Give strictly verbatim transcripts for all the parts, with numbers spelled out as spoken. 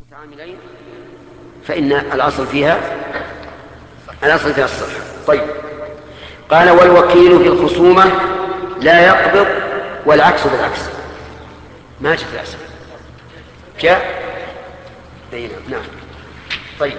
متعاملين فإن الأصل فيها الأصل فيها الصحة. طيب، قال والوكيل في الخصومة لا يقبض والعكس بالعكس. ما جاء في الأصل جاء بينه. نعم. طيب،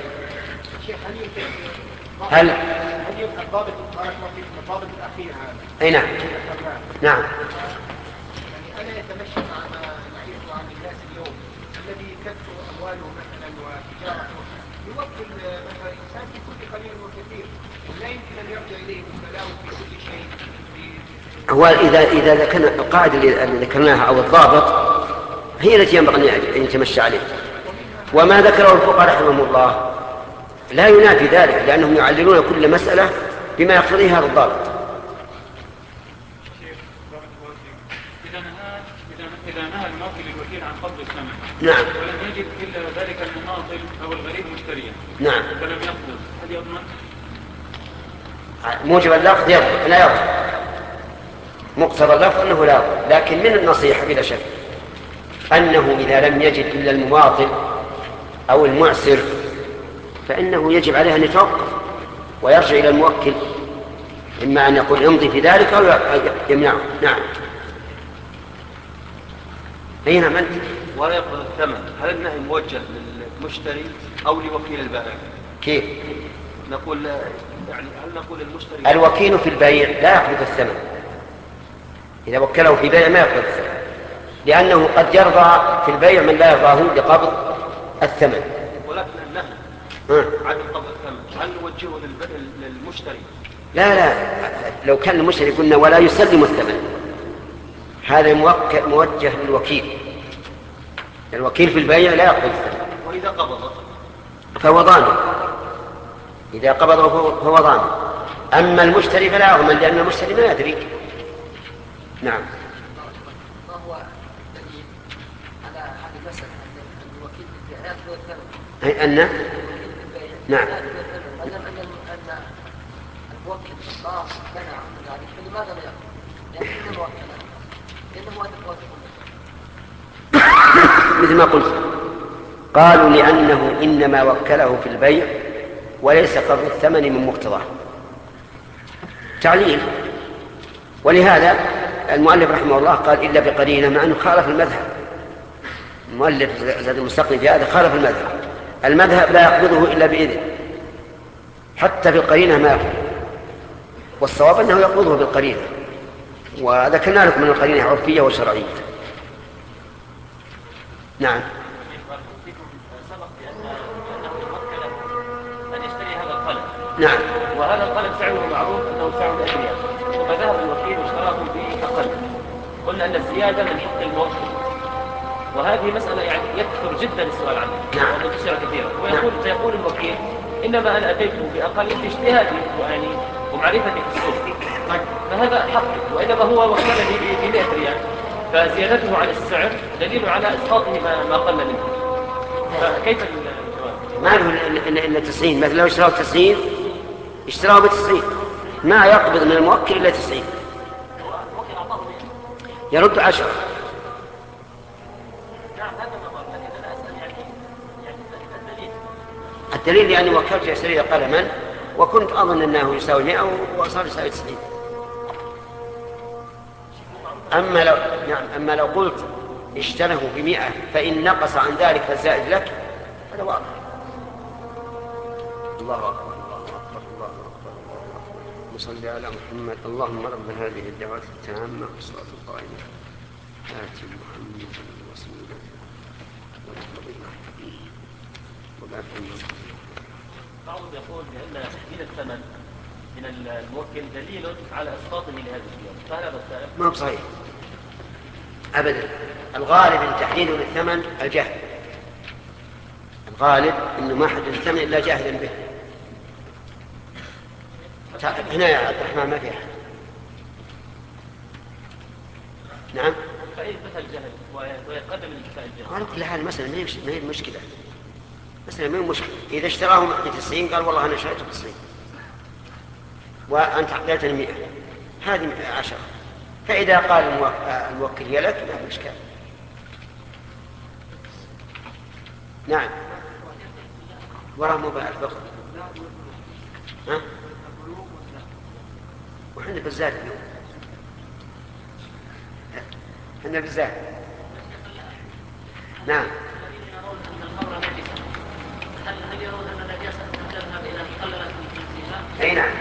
هل هل يبقى الضابط الضابط الأخير هذا؟ أي نعم. نعم. يعني أنا يتمشى مع ما نعرفه عن الناس اليوم الذي كثر أمواله مثلا وتجارته يوكل مثلا الإنسان في كل قليل وكثير لا يمكن أن يرجع إليه بالتلاوم في كل شيء. هو إذا إذا ذكرنا القاعدة اللي ذكرناها أو الضابط هي التي ينبغي أن يتمشى عليه. وما ذكره الفقهاء رحمهم الله لا ينافي ذلك، لأنهم يعللون كل مسألة بما يقتضيه هذا الضابط. إذا نهى الموكل الوكيل عن قبض الثمن نعم ولم يجد إلا ذلك المماطل أو الغريب مشتريا نعم فلم يقبض، هل يضمن؟ موجب اللفظ يضمن لا يضمن، مقتضى اللفظ أنه لا يضمن، لكن من النصيحة بلا شك أنه إذا لم يجد إلا المماطل أو المعسر فإنه يجب عليه أن يتوقف ويرجع إلى الموكل، إما أن يقول امضي في ذلك أو يمنعه. نعم. أين من؟ ولا يقبض الثمن، هل النهي موجه للمشتري أو لوكيل البائع؟ كيف؟ نقول يعني هل نقول المشتري الوكيل في البيع لا يقبض الثمن، إذا وكله في بيع ما يقبض الثمن، لأنه قد يرضى في البيع من لا يرضاه بقبض الثمن. ولكن النهي عن قبض الثمن هل نوجهه للمشتري؟ لا لا، لو كان المشتري قلنا ولا يسلم الثمن، هذا موجه للوكيل. الوكيل في البيع لا يقبض الثمن. وإذا قبض فهو ضامن، إذا قبضه فهو ضامن. أما المشتري فلا يضمن، لأن المشتري ما يدري. نعم. ما هو الدليل على هذه المسألة أن الوكيل في البيع يأخذ الثمن؟ أي أن نعم. ما دام أن أن الموكل الله منع من ذلك فلماذا لا يأخذ؟ لأنه موكل لأنه واثق مثل ما قلت، قالوا لأنه إنما وكله في البيع وليس قبض الثمن من مقتضاه. تعليل. ولهذا المؤلف رحمه الله قال إلا بقرينة، مع أنه خالف المذهب. المؤلف زاد المستقني في هذا خالف المذهب. المذهب لا يقبضه إلا بإذن، حتى في القرينة ما يقبض، والصواب أنه يقبضه بالقرينة، وذكرنا لكم من القرينة عرفية وشرعية. نعم. سبق بأن أن يشتري هذا القلم. نعم. وهذا القلم سعره معروف أنه سعر الأدوية، ثم ذهب الوكيل واشتراه بأقل. قلنا أن الزيادة من حق الموكل، وهذه مسألة يعني يكثر جدا السؤال عنها ومنتشرة كثيرا. ويقول فيقول الوكيل إنما أنا أتيته بأقل اجتهادي ويعني ومعرفتي في السوق، فهذا حق، وإنما هو وكلني ب مئة ريال، فزيادته على السعر دليل على إسقاطه ما, ما قل منه. فكيف الجواب؟ ما له إلا تسعين، مثلا لو اشتراه تسعين اشتراه بتسعين، ما يقبض من الموكل إلا تسعين، يرد عشرة. الدليل لأني وكلت يشتري قلما وكنت أظن أنه يساوي مئة وصار يساوي تسعين. أما لو نعم أما لو قلت اشتره بمئة فإن نقص عن ذلك فالزائد لك، هذا واضح. الله أكبر الله أكبر الله أكبر الله أكبر. صل على محمد. اللهم رب هذه الدعوات التامة والصلاة القائمة آت محمد الوسيلة والفضيلة وبعث. بعضهم يقول بأن تحديد الثمن من الموكل دليل على إسقاطه لهذه الزيادة، فهل هذا السائل؟ ما هو صحيح أبدا. الغالب أن تحديد الثمن الجهل، الغالب أنه ما حدد الثمن إلا جاهلا به. هنا يا عبد الرحمن ما في أحد. نعم. فإن مثل الجهل ويقدم الانتفاع الجهل على كل حال المسألة ما هي المشكلة، مسألة ما هي مشكلة. إذا اشتراهم بتسعين قال والله أنا شريته بتسعين وأنت أعطيتني مئة، هذه عشرة، فإذا قال الموكل هي لك ما في إشكال. نعم وراه مباح الفقه. ها؟ وحنا بالزاد اليوم حنا بالزاد. نعم. هل يرون أن النجاسة تذهب إلى مقللة في أي نعم.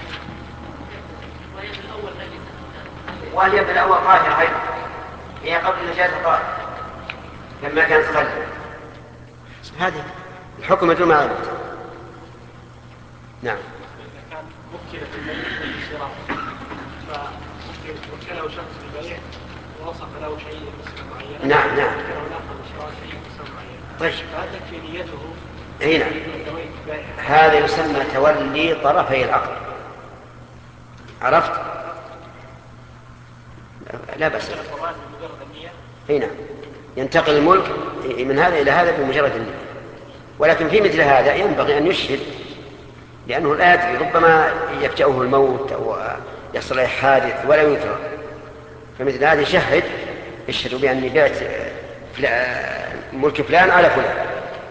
وهي في الأول نجسة وهي في الأول طاهرة أيضا، هي قبل النجاسة طاهرة لما كانت خل. هذه الحكم مثل ما علمت. نعم. إذا كان وكل في البيع بالشراء فممكن وكله شخص بالبيع ووصف له شيء بصفة معينة. نعم نعم. وكله ناخذ الشراء شيء بصفة معينة. طيب. فهل تكفي نيته؟ أي نعم. هذا يسمى تولي طرفي العقد. عرفت؟ لا بأس. أي نعم. ينتقل الملك من هذا إلى هذا بمجرد النية. ولكن في مثل هذا ينبغي أن يشهد، لأنه لا يدري ربما يفجأه الموت أو يحصل له حادث ولا يدرى. فمثل هذا يشهد، يشهد بأني بعت ملك فلان على فلان.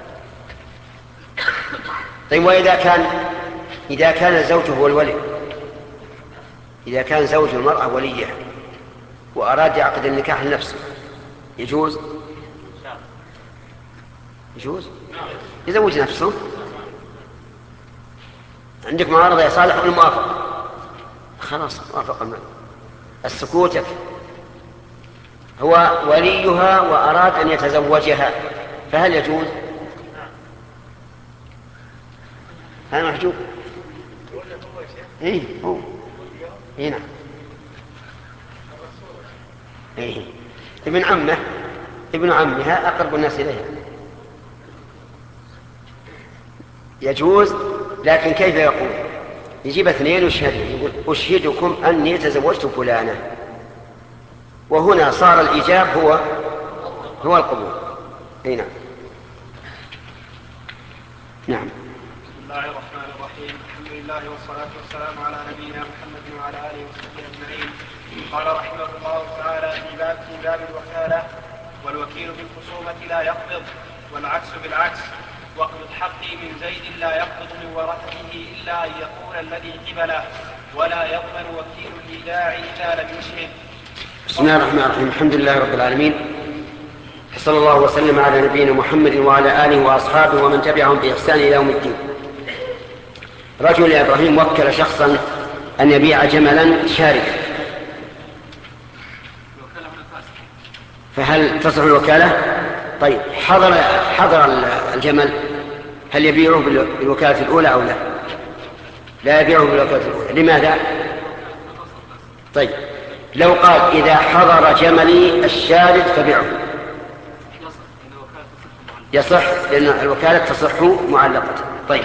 طيب وإذا كان إذا كان زوجه هو الولي، إذا كان زوج المرأة وليه وأراد عقد النكاح لنفسه يجوز؟ يجوز؟ يزوج نفسه. عندك معارضة يا صالح والموافقة، خلاص وافق المال. السكوت يكفي. هو وليها وأراد أن يتزوجها فهل يجوز؟ هذا محجوب. ايه هو هنا ايه ابن عمه ابن عمها أقرب الناس إليها. يجوز، لكن كيف يقول؟ يجيب اثنين ويشهد، يقول أشهدكم أني تزوجت فلانة، وهنا صار الإيجاب هو هو القبول. اي نعم. نعم. بسم الله الرحمن الرحيم. الحمد لله والصلاة والسلام على نبينا محمد وعلى آله وصحبه أجمعين. قال رحمه الله تعالى في باب في باب الوكالة: والوكيل بالخصومة لا يقبض، والعكس بالعكس. وقبض حقي من زيد لا يقبض من ورثته إلا أن يكون الذي قبله، ولا يضمن وكيل الإيداع إذا لم يشهد. بسم الله الرحمن الرحيم. الحمد لله رب العالمين، صلى الله وسلم على نبينا محمد وعلى آله وأصحابه ومن تبعهم بإحسان إلى يوم الدين. رجل يا إبراهيم وكل شخصا أن يبيع جملا شاركا، فهل تصح الوكالة؟ طيب حضر حضر الجمل، هل يبيعه بالوكالة الأولى أو لا؟ لا يبيعه بالوكالة الأولى. لماذا؟ طيب لو قال إذا حضر جملي الشارد فبيعه يصح، لأن الوكالة تصح معلقة. طيب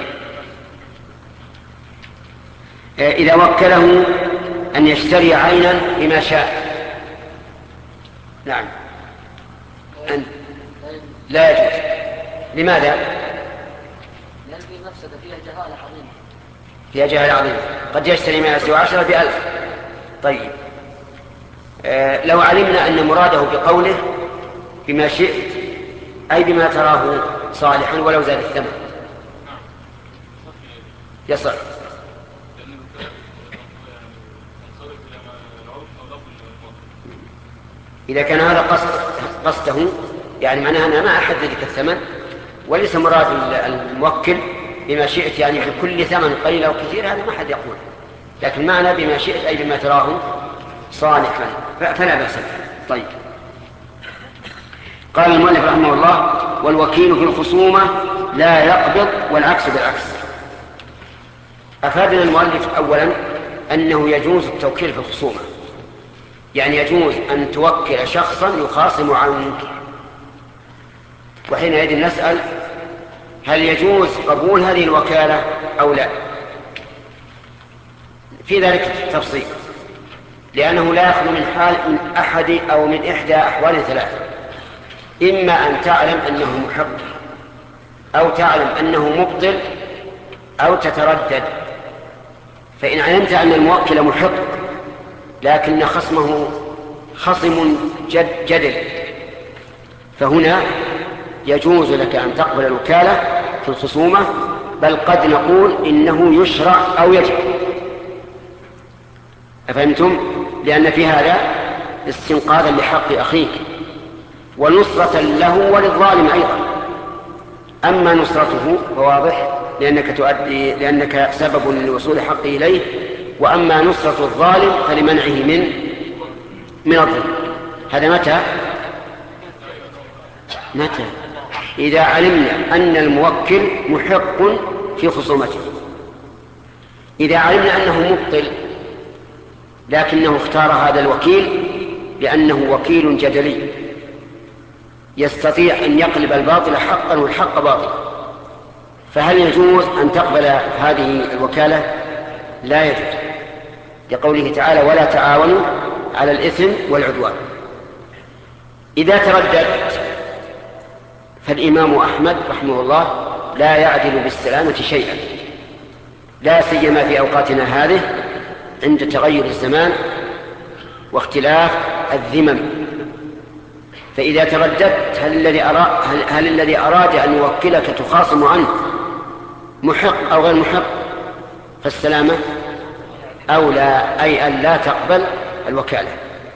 إذا وكله أن يشتري عينا بما شاء، نعم أن لا يجوز. لماذا؟ لأن في مفسدة فيها جهالة عظيمة. فيها جهالة عظيمة، قد يشتري ما يسوى عشرة بألف. طيب آه لو علمنا أن مراده بقوله بما شئت أي بما تراه صالحا ولو زاد الثمن يصح. إذا كان هذا قصد قصده، يعني معناها أنا ما أحدد لك الثمن، وليس مراد الموكل بما شئت يعني بكل ثمن قليل أو كثير، هذا ما حد يقول، لكن معنى بما شئت أي بما تراه صالحا فلا بأس. طيب قال المؤلف رحمه الله: والوكيل في الخصومة لا يقبض، والعكس بالعكس. أفادنا المؤلف أولا أنه يجوز التوكيل في الخصومة، يعني يجوز أن توكل شخصا يخاصم عنك، وحينئذ نسأل هل يجوز قبول هذه الوكالة أو لا؟ في ذلك تفصيل، لأنه لا يخلو من حال من أحد أو من إحدى أحوال ثلاثة: إما أن تعلم أنه محق، أو تعلم أنه مبطل، أو تتردد. فإن علمت أن الموكل محق لكن خصمه خصم جد جدل، فهنا يجوز لك أن تقبل الوكالة في الخصومة، بل قد نقول إنه يشرع أو يجب. أفهمتم؟ لأن في هذا استنقاذا لحق أخيك ونصرة له وللظالم أيضا. أما نصرته فواضح لأنك تؤدي لأنك سبب لوصول حقه إليه، وأما نصرة الظالم فلمنعه من من الظلم. هذا متى؟ متى؟ إذا علمنا أن الموكل محق في خصومته. إذا علمنا أنه مبطل لكنه اختار هذا الوكيل لأنه وكيل جدلي يستطيع أن يقلب الباطل حقا والحق باطلا، فهل يجوز أن تقبل هذه الوكالة؟ لا يجوز، لقوله تعالى: ولا تعاونوا على الإثم والعدوان. إذا ترددت فالإمام أحمد رحمه الله لا يعدل بالسلامة شيئا، لا سيما في أوقاتنا هذه عند تغير الزمان واختلاف الذمم. فإذا ترددت هل الذي أراد, هل, هل الذي أراد أن يوكلك تخاصم عنه محق أو غير محق، فالسلامة أولى، أي أن لا تقبل الوكالة.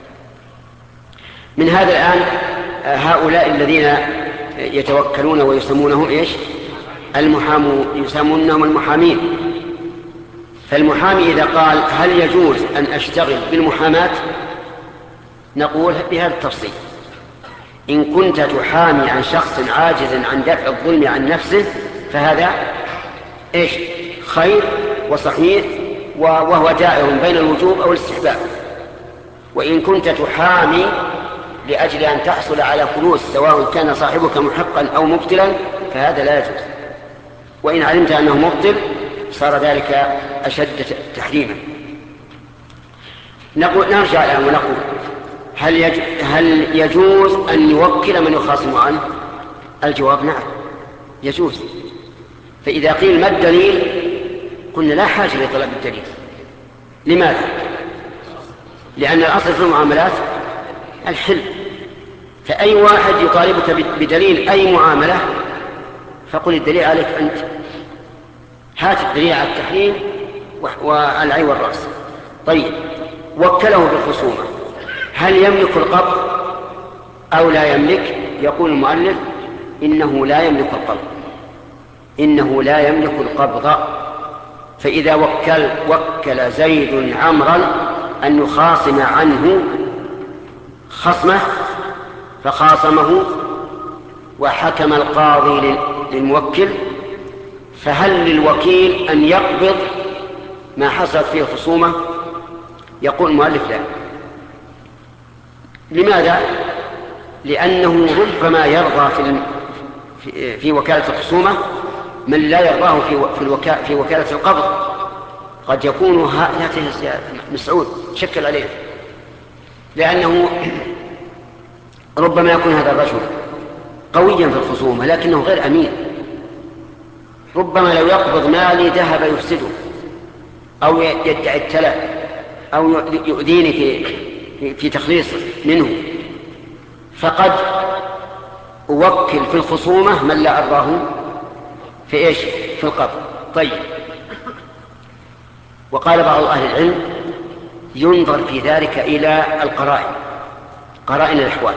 من هذا الآن هؤلاء الذين يتوكلون ويسمونهم إيش؟ المحامون، يسمونهم المحامين. فالمحامي إذا قال هل يجوز أن أشتغل بالمحاماة، نقول بهذا التفصيل: إن كنت تحامي عن شخص عاجز عن دفع الظلم عن نفسه فهذا إيش؟ خير وصحيح، وهو دائر بين الوجوب أو الاستحباب. وإن كنت تحامي لأجل أن تحصل على فلوس سواء كان صاحبك محقا أو مبطلا فهذا لا يجوز. وإن علمت أنه مبطل صار ذلك أشد تحريما. نقول نرجع الآن ونقول: هل يجوز, هل يجوز أن يوكل من يخاصم عنه؟ الجواب: نعم يجوز. فإذا قيل ما الدليل؟ قلنا لا حاجة لطلب الدليل. لماذا؟ لأن الأصل في المعاملات الحل، فأي واحد يطالبك بدليل أي معاملة فقل الدليل عليك أنت، هات الدليل على التحريم والعين والرأس. طيب، وكله بالخصومة، هل يملك القبض أو لا يملك؟ يقول المؤلف: إنه لا يملك القبض، إنه لا يملك القبض. فإذا وكل, وكل زيد عمرا أن يخاصم عنه خصمه فخاصمه وحكم القاضي للموكل، فهل للوكيل أن يقبض ما حصلت فيه خصومة؟ يقول المؤلف: لا. لماذا؟ لأنه ربما يرضى في, في وكالة الخصومة من لا يرضاه في, في, الوكا في وكالة القبض. قد يكون هاته مسعود شكل عليه، لأنه ربما يكون هذا الرجل قويا في الخصومة لكنه غير أمين، ربما لو يقبض مالي ذهب يفسده أو يدعي التلف أو يؤذيني في, في تخليص منه، فقد أوكل في الخصومة من لا أرضاه في إيش؟ في القبض. طيب، وقال بعض أهل العلم: ينظر في ذلك إلى القرائن، قرائن الأحوال.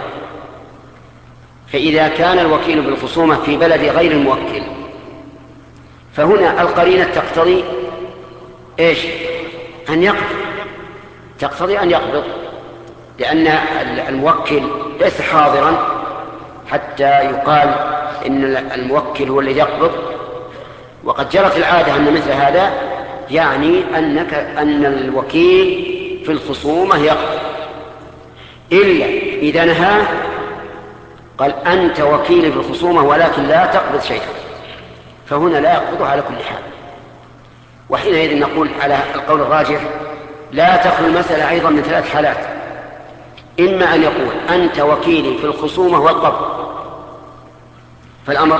فإذا كان الوكيل بالخصومة في بلد غير الموكل فهنا القرينة تقتضي إيش؟ أن يقبض، تقتضي أن يقبض، لأن الموكل ليس حاضرا حتى يقال إن الموكل هو الذي يقبض. وقد جرت العادة أن مثل هذا يعني أنك أن الوكيل في الخصومة يقبض، إلا إذا نهاه قال: أنت وكيل في الخصومة ولكن لا تقبض شيئا، فهنا لا يقبض على كل حال. وحينئذ نقول على القول الراجح لا تخلو المسألة أيضا من ثلاث حالات: إما أن يقول أنت وكيلي في الخصومة والقبض، فالأمر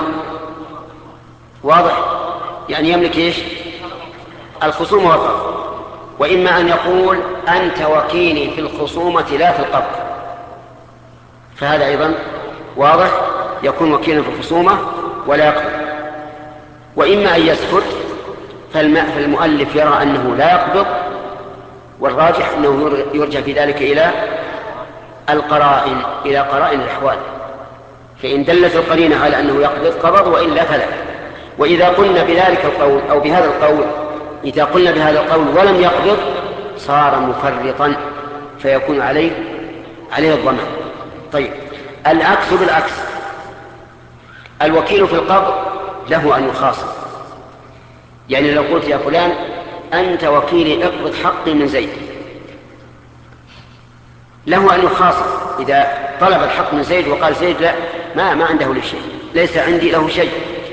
واضح، يعني يملك إيش؟ الخصومة والقبض. وإما أن يقول أنت وكيلي في الخصومة لا في القبض، فهذا أيضا واضح. يكون وكيلا في الخصومة ولا يقبض. وإما أن يسكت فالمؤلف يرى أنه لا يقبض، والراجح أنه يرجع في ذلك إلى القرائن إلى قرائن الأحوال، فإن دلت القرينة على أنه يقبض قبض، وإلا فلا. وإذا قلنا بذلك القول أو بهذا القول إذا قلنا بهذا القول ولم يقبض صار مفرطا فيكون عليه عليه الضمان. طيب العكس بالعكس، الوكيل في القبض له أن يخاصم. يعني لو قلت يا فلان أنت وكيلي اقبض حقي من زيد، له أن يخاصم. إذا طلب الحق من زيد وقال زيد لا ما ما عنده شيء، ليس عندي له شيء،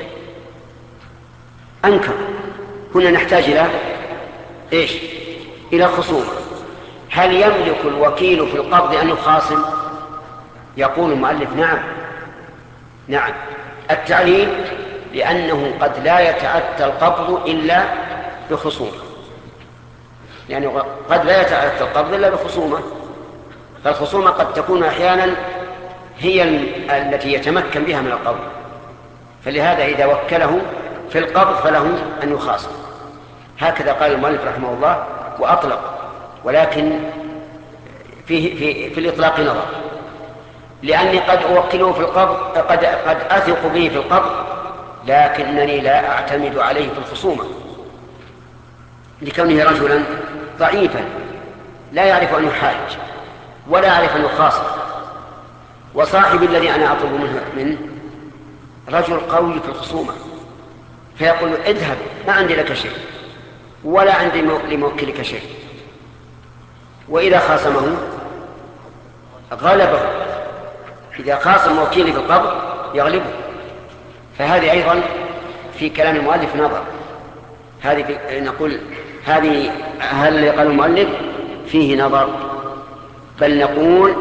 أنكر، هنا نحتاج إلى إيش؟ إلى خصومة. هل يملك الوكيل في القبض أن يخاصم؟ يقول المؤلف نعم نعم. التعليل لأنه قد لا يتأتى القبض إلا بخصومة، يعني قد لا يتأتى القبض إلا بخصومة، فالخصومة قد تكون أحيانا هي التي يتمكن بها من القبض، فلهذا إذا وكله في القبض فله أن يخاصم. هكذا قال المؤلف رحمه الله وأطلق، ولكن فيه في, في الإطلاق نظر، لأني قد أوكله في القبض قد, قد أثق به في القبض لكنني لا أعتمد عليه في الخصومة لكونه رجلا ضعيفا لا يعرف أن يحاج ولا يعرف أن يخاصم. وصاحبي الذي أنا أطلب منه من رجل قوي في الخصومة، فيقول اذهب ما عندي لك شيء ولا عندي لموكلك شيء، وإذا خاصمه غلبه. إذا خاصم وكيلي في القبض يغلبه. فهذه أيضا في كلام المؤلف نظر. هذه نقول هذه هل قال المؤلف فيه نظر، بل نقول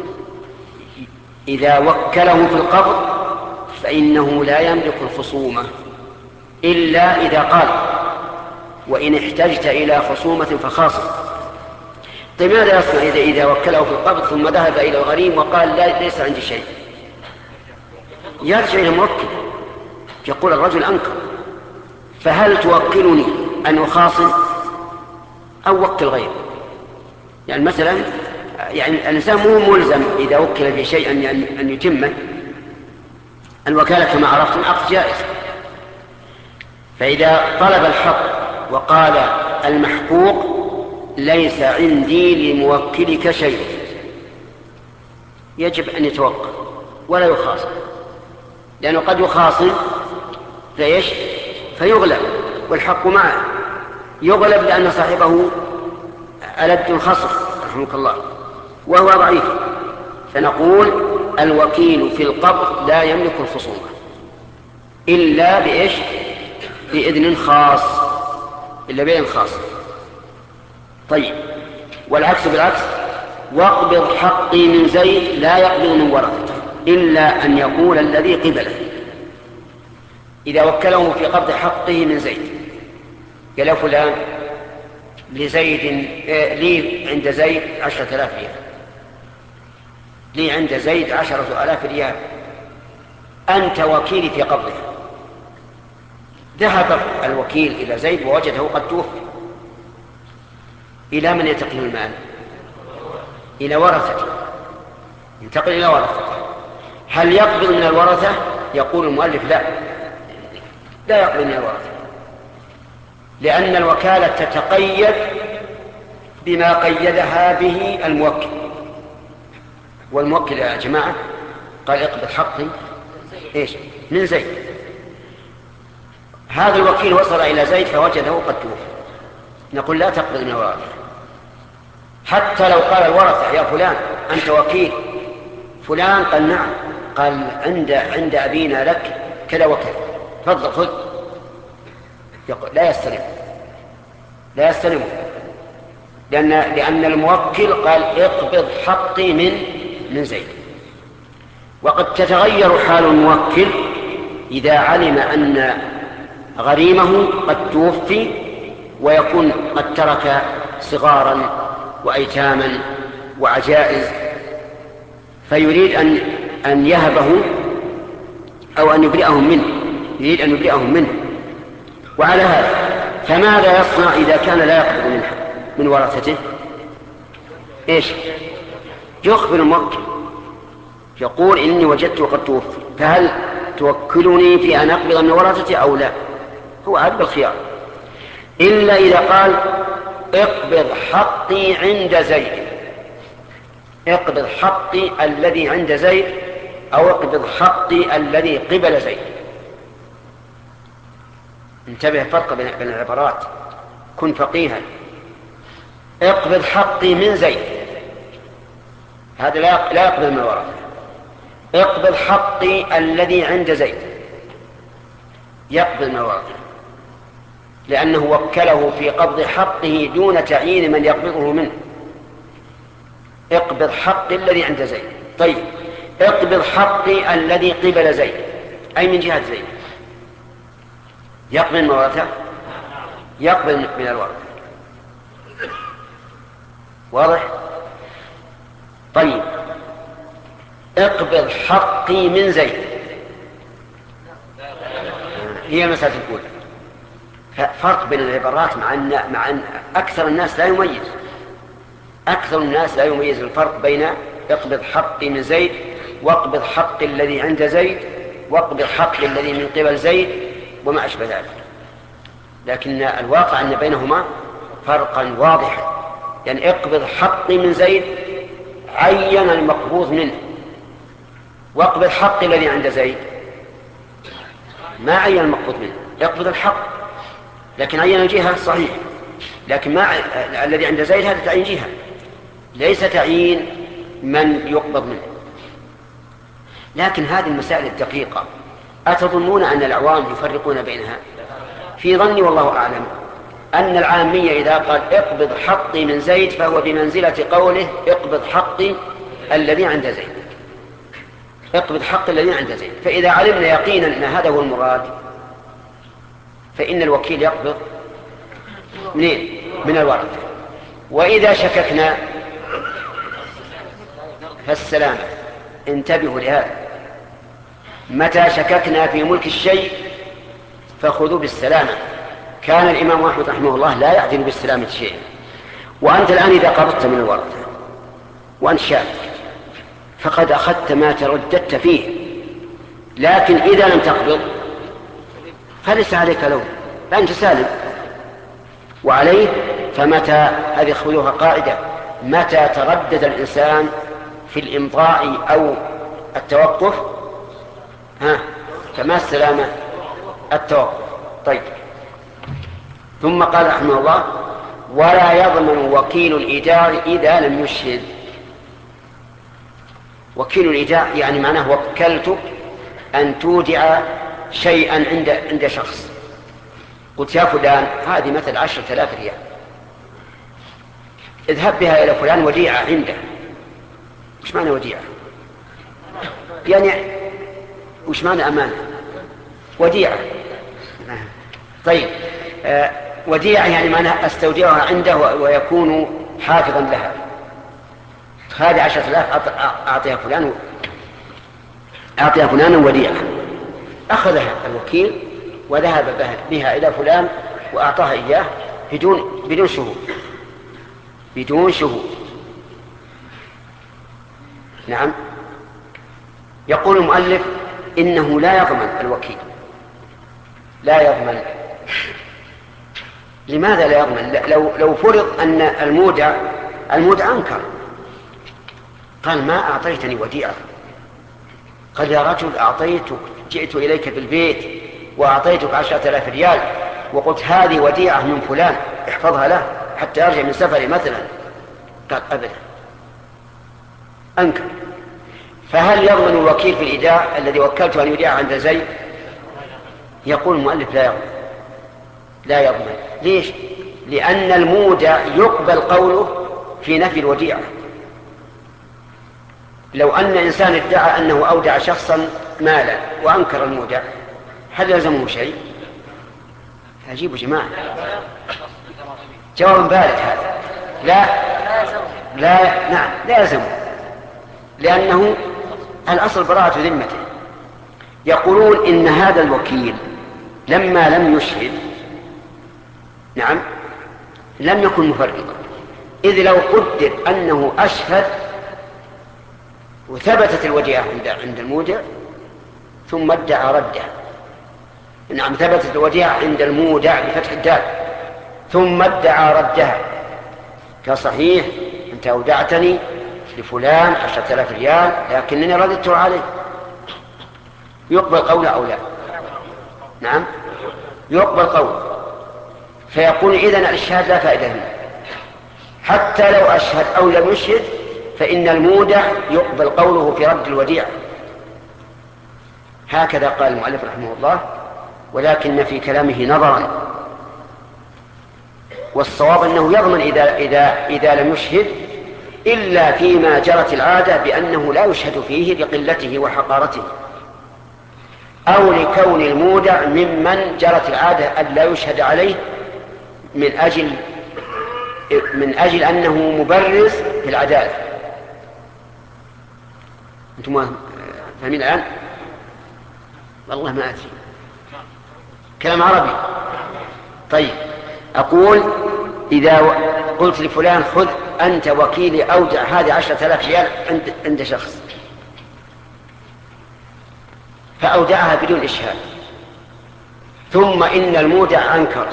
إذا وكله في القبض فإنه لا يملك الخصومة إلا إذا قال وإن احتجت إلى خصومة فخاصم. طيب ماذا يصنع إذا, إذا وكله في القبض ثم ذهب إلى الغريم وقال لا ليس عندي شيء؟ يرجع إلى الموكل يقول الرجل أنكر، فهل توكلني أن أخاصم أو وكل غيره؟ يعني مثلا يعني الإنسان مو ملزم إذا وكل في شيء أن, أن يتمه. الوكالة كما عرفتم عقد جائز، فإذا طلب الحق وقال المحقوق ليس عندي لموكلك شيء يجب أن يتوقف ولا يخاصم، لأنه قد يخاصم فيش فيغلب والحق معه، يغلب لأن صاحبه ألد خصر رحمك الله وهو ضعيف. فنقول الوكيل في القبض لا يملك الخصومة إلا بإيش؟ بإذن خاص، إلا بإذن خاص. طيب والعكس بالعكس، واقبض حقي من زيد لا يقبض من ورثته إلا أن يقول الذي قبله. إذا وكله في قبض حقه من زيد قال يا فلان لزيد لي عند زيد عشرة آلاف ريال، لي عند زيد عشرة آلاف ريال، أنت وكيلي في قبضه. ذهب الوكيل إلى زيد ووجده قد توفي، إلى من ينتقل المال؟ إلى ورثته، ينتقل إلى ورثته. هل يقبض من الورثة؟ يقول المؤلف لا لا يقبض من الورثة، لأن الوكالة تتقيد بما قيدها به الموكل، والموكل يا جماعة قال اقبض حقي إيش؟ من زيد. هذا الوكيل وصل إلى زيد فوجده قد توفي، نقول لا تقبض من الورثة حتى لو قال الورثة يا فلان أنت وكيل فلان، قال نعم، قال عند عند أبينا لك كذا وكذا، تفضل خذ، لا يستلم لا يستلمه لأن لأن الموكل قال اقبض حقي من من زيد. وقد تتغير حال الموكل إذا علم أن غريمه قد توفي ويكون قد ترك صغارا وأيتاما وعجائز، فيريد أن أن يهبه أو أن يبرئهم منه، يريد أن يبرئهم منه. وعلى هذا فماذا يصنع إذا كان لا يقبض منها من ورثته؟ إيش؟ يخبر الموكل، يقول إني وجدت قد توفي، فهل توكلني في أن أقبض من ورثتي أو لا؟ هو عاد بالخيار، إلا إذا قال اقبض حقي عند زيد، اقبض حقي الذي عند زيد، أو اقبض حقي الذي قبل زيد. انتبه فرق بين العبارات، كن فقيها. اقبض حقي من زيد، هذا لا يقبل من الورثة. اقبض حقي الذي عند زيد، يقبل من الورثة، لأنه وكله في قبض حقه دون تعيين من يقبضه منه. اقبض حقي الذي عند زيد. طيب اقبض حقي الذي قبل زيد، أي من جهة زيد، يقبل من الورثة؟ يقبل من الورثة. واضح؟ طيب اقبض حقي من زيد، هي المسألة الأولى. فرق بين العبارات، مع أن مع أن أكثر الناس لا يميز أكثر الناس لا يميز الفرق بين اقبض حقي من زيد واقبض حقي الذي عند زيد واقبض حقي الذي من قبل زيد وما أشبه ذلك. لكن الواقع أن بينهما فرقا واضحا. يعني اقبض حقي من زيد عين المقبوض منه، واقبض حقي الذي عند زيد ما عين المقبوض منه، يقبض الحق لكن عين الجهة صحيح، لكن ما الذي عند زيد هذا تعيين جهة ليس تعيين من يقبض منه. لكن هذه المسائل الدقيقة أتظنون أن العوام يفرقون بينها؟ في ظني والله أعلم أن العامية إذا قال اقبض حقي من زيد فهو بمنزلة قوله اقبض حقي الذي عند زيد، اقبض حقي الذي عند زيد. فإذا علمنا يقينا أن هذا هو المراد فإن الوكيل يقبض منين؟ من الورثة. وإذا شككنا فالسلامة. انتبهوا لهذا، متى شككنا في ملك الشيء فخذوا بالسلامة. كان الإمام أحمد رحمه الله لا يعدل بالسلامة شيئا. وأنت الآن إذا قبضت من الورثة وأنت شاك فقد أخذت ما ترددت فيه، لكن إذا لم تقبض فليس عليك لوم، فأنت سالم. وعليه فمتى، هذه خذوها قاعدة، متى تردد الإنسان في الإمضاء أو التوقف ها فما السلامة؟ التوقف. طيب ثم قال رحمه الله ولا يضمن وكيل الإيجار إذا لم يشهد. وكيل الإيجار يعني معناه وكلتك أن تودع شيئا عند عند شخص، قلت يا فلان هذه مثل عشرة آلاف ريال، اذهب بها إلى فلان وديعة عنده. وش معنى وديعة؟ يعني وش معنى أمانة؟ وديعة. طيب آه وديعة يعني معناها أستودعها عنده ويكون حافظا لها. هذه عشرة آلاف أعطيها فلان، أعطيها فلانا وديعة. أخذها الوكيل وذهب بها إلى فلان وأعطاها إياه بدون بدون شهود بدون شهود نعم. يقول المؤلف إنه لا يضمن الوكيل، لا يضمن. لماذا لا يضمن؟ لو لو فرض أن المودع المودع أنكر، قال ما أعطيتني وديعة، قال يا رجل أعطيتك، جئت إليك بالبيت وأعطيتك عشرة آلاف ريال وقلت هذه وديعة من فلان احفظها له حتى يرجع من سفري مثلا، قال أبدا، أنكر. فهل يضمن الوكيل في الإيداع الذي وكلته أن يوديع عند زيد؟ يقول المؤلف لا يضمن، لا يضمن. ليش؟ لأن المودع يقبل قوله في نفي الوديعة. لو أن إنسان ادعى أنه أودع شخصا مالا وأنكر المودع هل يلزمه شيء؟ عجيب جماعة، جواب بارد هذا. لا لا نعم لا يلزمه، لأنه الأصل براءة ذمته. يقولون إن هذا الوكيل لما لم يشهد نعم لم يكن مفرطا، إذ لو قدر أنه أشهد وثبتت الوديعة عند المودع ثم ادعى ردها، نعم ثبتت الوديعة عند المودع بفتح الدال ثم ادعى ردها كصحيح أنت أودعتني لفلان عشرة آلاف ريال لكنني رددته عليه، يقبل قوله أو لا؟ نعم يقبل قوله. فيقول إذن الإشهاد لا فائدة منه، حتى لو أشهد أو لم يشهد فإن المودع يقبل قوله في رد الوديعة. هكذا قال المؤلف رحمه الله، ولكن في كلامه نظرا، والصواب أنه يضمن إذا, إذا, إذا لم يشهد إلا فيما جرت العادة بأنه لا يشهد فيه لقلته وحقارته، أو لكون المودع ممن جرت العادة أن لا يشهد عليه من أجل من أجل أنه مبرز في العدالة. أنتم فاهمين الآن؟ والله ما أدري، كلام عربي. طيب أقول إذا قلت لفلان خذ أنت وكيلي أودع هذه عشرة آلاف ريال عند عند شخص، فأودعها بدون إشهاد، ثم إن المودع أنكر،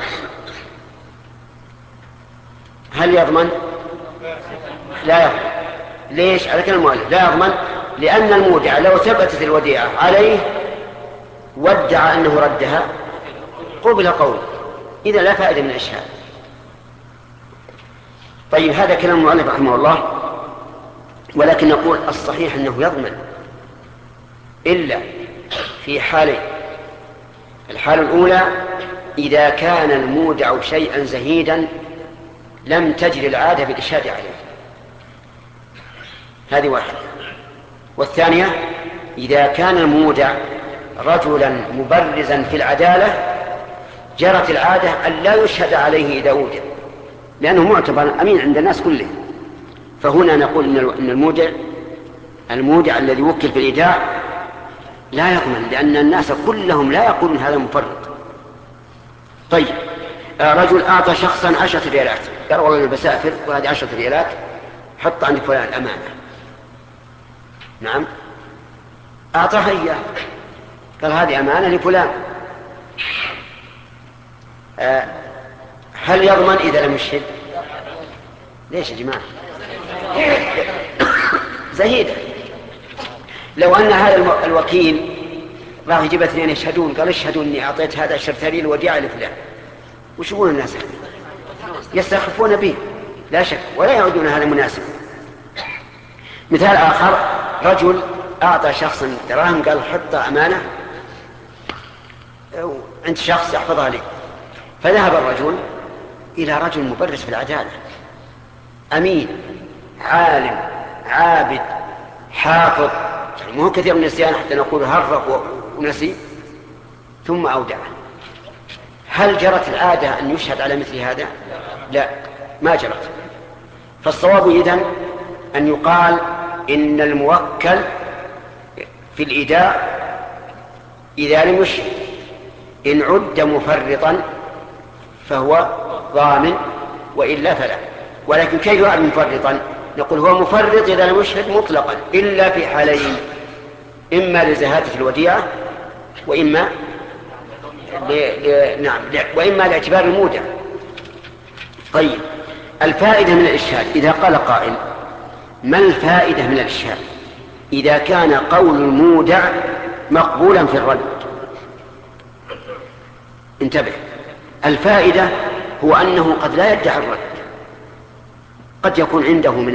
هل يضمن؟ لا يضمن. ليش؟ على كلام المؤلف لا يضمن، لأن المودع لو ثبتت الوديعة عليه وادعى أنه ردها قبل قوله، إذا لا فائدة من الإشهاد. طيب هذا كلام المؤلف رحمه الله، ولكن نقول الصحيح أنه يضمن إلا في حالين. الحالة الأولى إذا كان المودع شيئا زهيدا لم تجري العادة بالإشهاد عليه، هذه واحدة. والثانية إذا كان المودع رجلا مبرزا في العدالة جرت العادة أن لا يشهد عليه إذا وجد، لأنه معتبر أمين عند الناس كلهم. فهنا نقول إن المودع المودع الذي وكل في الإيداع لا يضمن، لأن الناس كلهم لا يقولون هذا مفرط. طيب رجل أعطى شخصا عشرة ريالات، قال والله بسافر وهذه عشرة ريالات حط عند فلان أمانة، نعم أعطاها إياه، قال هذه أمانة لفلان، أه هل يضمن إذا لم يشهد؟ ليش يا جماعة؟ زهيدة. لو أن هذا الوكيل راح يجيب اثنين يشهدون، قال اشهدوا أني أعطيت هذا عشرة ريال وديعة لفلان، وش يقول الناس؟ يستخفون به لا شك ولا يعودون هذا مناسب. مثال آخر، رجل أعطى شخصا دراهم قال حط أمانة عند شخص يحفظها لي، فذهب الرجل إلى رجل مبرز في العدالة أمين عالم عابد حافظ، يعني مو كثير من النسيان حتى نقول هرب ونسي، ثم أودعه. هل جرت العادة أن يشهد على مثل هذا؟ لا، ما جرت. فالصواب إذن أن يقال إن الموكل في الإيداع إذا لم يشهد إن عد مفرطا فهو ضامن وإلا فلا. ولكن كيف يعد مفرطا؟ نقول هو مفرط إذا لم يشهد مطلقا إلا في حالين، إما لزهادة الوديعة وإما ل... ل... نعم ل... وإما لاعتبار المودع. طيب الفائدة من الإشهاد، إذا قال قائل ما الفائدة من الإشهاد إذا كان قول المودع مقبولا في الرد؟ انتبه، الفائدة هو أنه قد لا يدعي الرد، قد يكون عنده من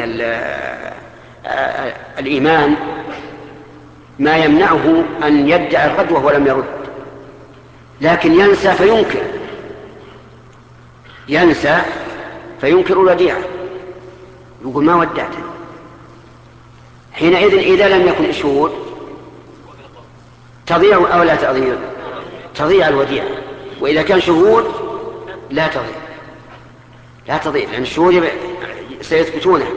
الإيمان ما يمنعه أن يدعي الرد وهو لم يرد، لكن ينسى فينكر ينسى فينكر الوديعة، يقول ما ودعتني. حينئذ إذا لم يكن شهود تضيع أو لا تضيع؟ تضيع الوديعة. وإذا كان شهود لا تضيع لا تضيع لأن الشهود سيثبتونه،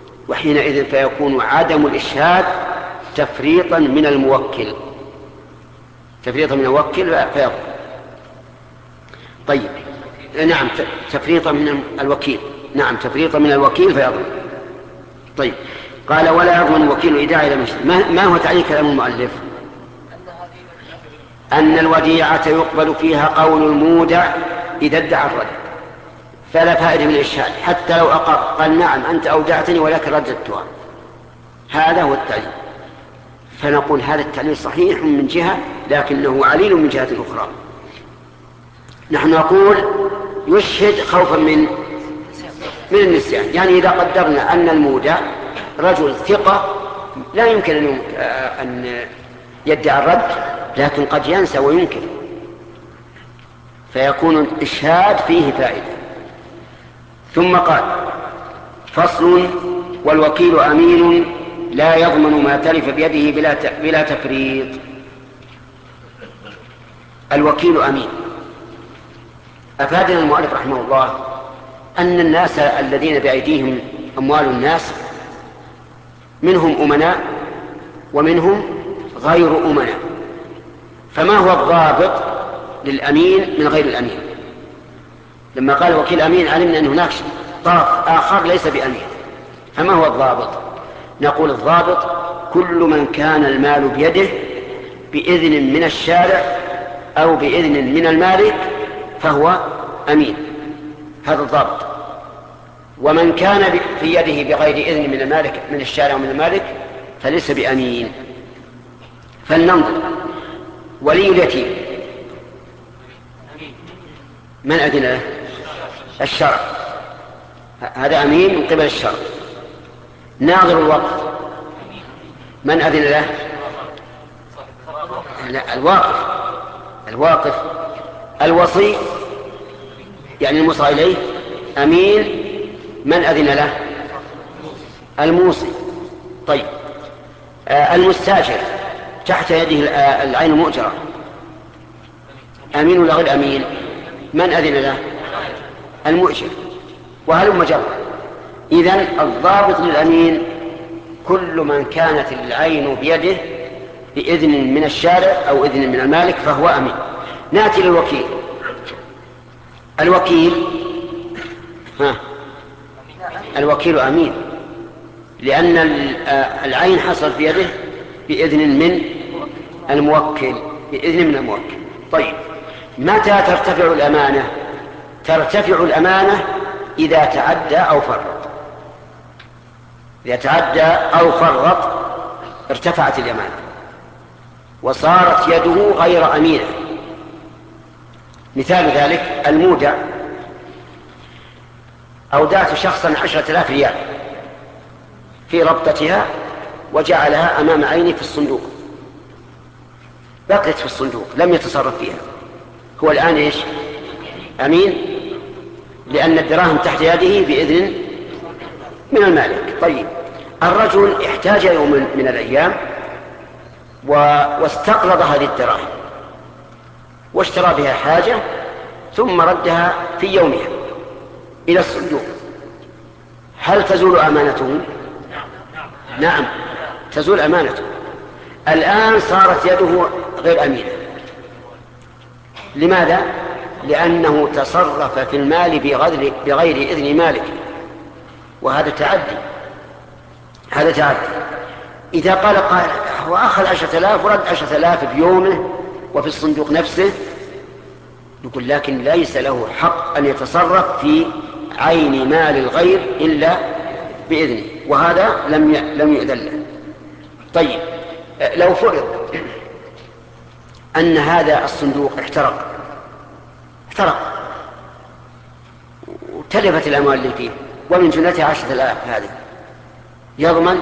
وحينئذ فيكون عدم الإشهاد تفريطا من الموكل. تفريطا من الوكيل فيضمن. طيب نعم تفريطا من الوكيل، نعم تفريطا من الوكيل فيضمن. طيب قال ولا يضمن الوكيل إيداع إلى مشتري. ما هو تعليق كلام المؤلف؟ أن الوديعة يقبل فيها قول المودع إذا ادعى الرد، فلا فائدة من الإشهاد حتى لو أقر قال نعم أنت أودعتني ولكن رددتها. هذا هو التعليل. فنقول هذا التعليل صحيح من جهة لكنه عليل من جهة أخرى. نحن نقول يشهد خوفا من من النسيان. يعني إذا قدرنا أن المودع رجل ثقة لا يمكن أن يدعي الرد لكن قد ينسى وينكر، فيكون الإشهاد فيه فائدة. ثم قال فصل والوكيل أمين لا يضمن ما تلف بيده بلا بلا تفريط. الوكيل أمين. أفادنا المؤلف رحمه الله أن الناس الذين بأيديهم أموال الناس منهم أمناء ومنهم غير أمناء، فما هو الضابط للأمين من غير الأمين؟ لما قال وكيل أمين علمنا أن هناك طرف آخر ليس بأمين، فما هو الضابط؟ نقول الضابط كل من كان المال بيده بإذن من الشارع أو بإذن من المالك فهو أمين، هذا الضابط. ومن كان في يده بغير إذن من المالك من الشارع ومن المالك فليس بأمين. فلننظر ولي اليتيم من أذن له؟ الشرع، هذا أمين من قبل الشرع. ناظر الوقف من أذن له؟ لا الواقف، الواقف. الوصي يعني الموصى إليه أمين من أذن له؟ الموصي. طيب آه المستاجر تحت يده العين المؤجرة أمين ولا غير أمين؟ من أذن له؟ المؤجر. وهلم جرا. إذن الضابط للأمين كل من كانت العين بيده بإذن من الشارع أو إذن من المالك فهو أمين. نأتي للوكيل. الوكيل ها الوكيل أمين لأن العين حصل في يده بإذن من الموكل، بإذن من الموكل. طيب متى ترتفع الأمانة؟ ترتفع الأمانة إذا تعدى أو فرط. إذا تعدى أو فرط ارتفعت الأمانة وصارت يده غير أمينة. مثال ذلك المودع أودعت شخصا عشرة آلاف ريال في ربطتها وجعلها أمام عيني في الصندوق، بقيت في الصندوق لم يتصرف فيها، هو الآن إيش؟ أمين لأن الدراهم تحت يده بإذن من المالك. طيب الرجل احتاج يوم من الأيام واستقرض هذه الدراهم واشترى بها حاجة ثم ردها في يومها إلى الصندوق، هل تزول أمانته؟ نعم تزول أمانته. الآن صارت يده غير أمينة. لماذا؟ لأنه تصرف في المال بغير إذن مالك، وهذا تعدي، هذا تعدي. إذا قال قال وأخذ عشرة آلاف ورد عشرة آلاف بيومه وفي الصندوق نفسه، نقول لكن ليس له حق أن يتصرف في عين مال الغير إلا بإذنه، وهذا لم لم يؤذن له. طيب لو فرض أن هذا الصندوق احترق احترق وتلفت الأموال اللي فيه ومن جملتها عشرة آلاف، هذه يضمن؟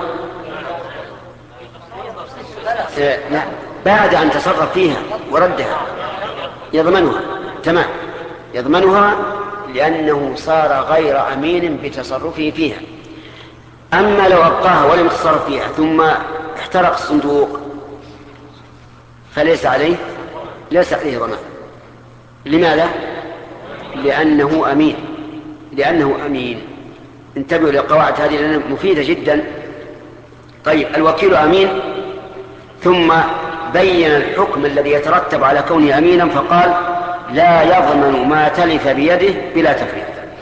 لا بعد أن تصرف فيها وردها يضمنها، تمام يضمنها لأنه صار غير أمين بتصرفه فيها. أما لو أبقاها ولم يتصرف فيها ثم احترق الصندوق فليس عليه ليس عليه ضمان. لماذا؟ لأنه أمين، لأنه أمين. انتبهوا للقواعد هذه لأنها مفيدة جدا. طيب الوكيل أمين ثم بين الحكم الذي يترتب على كونه أمينا فقال لا يضمن ما تلف بيده بلا تفريط.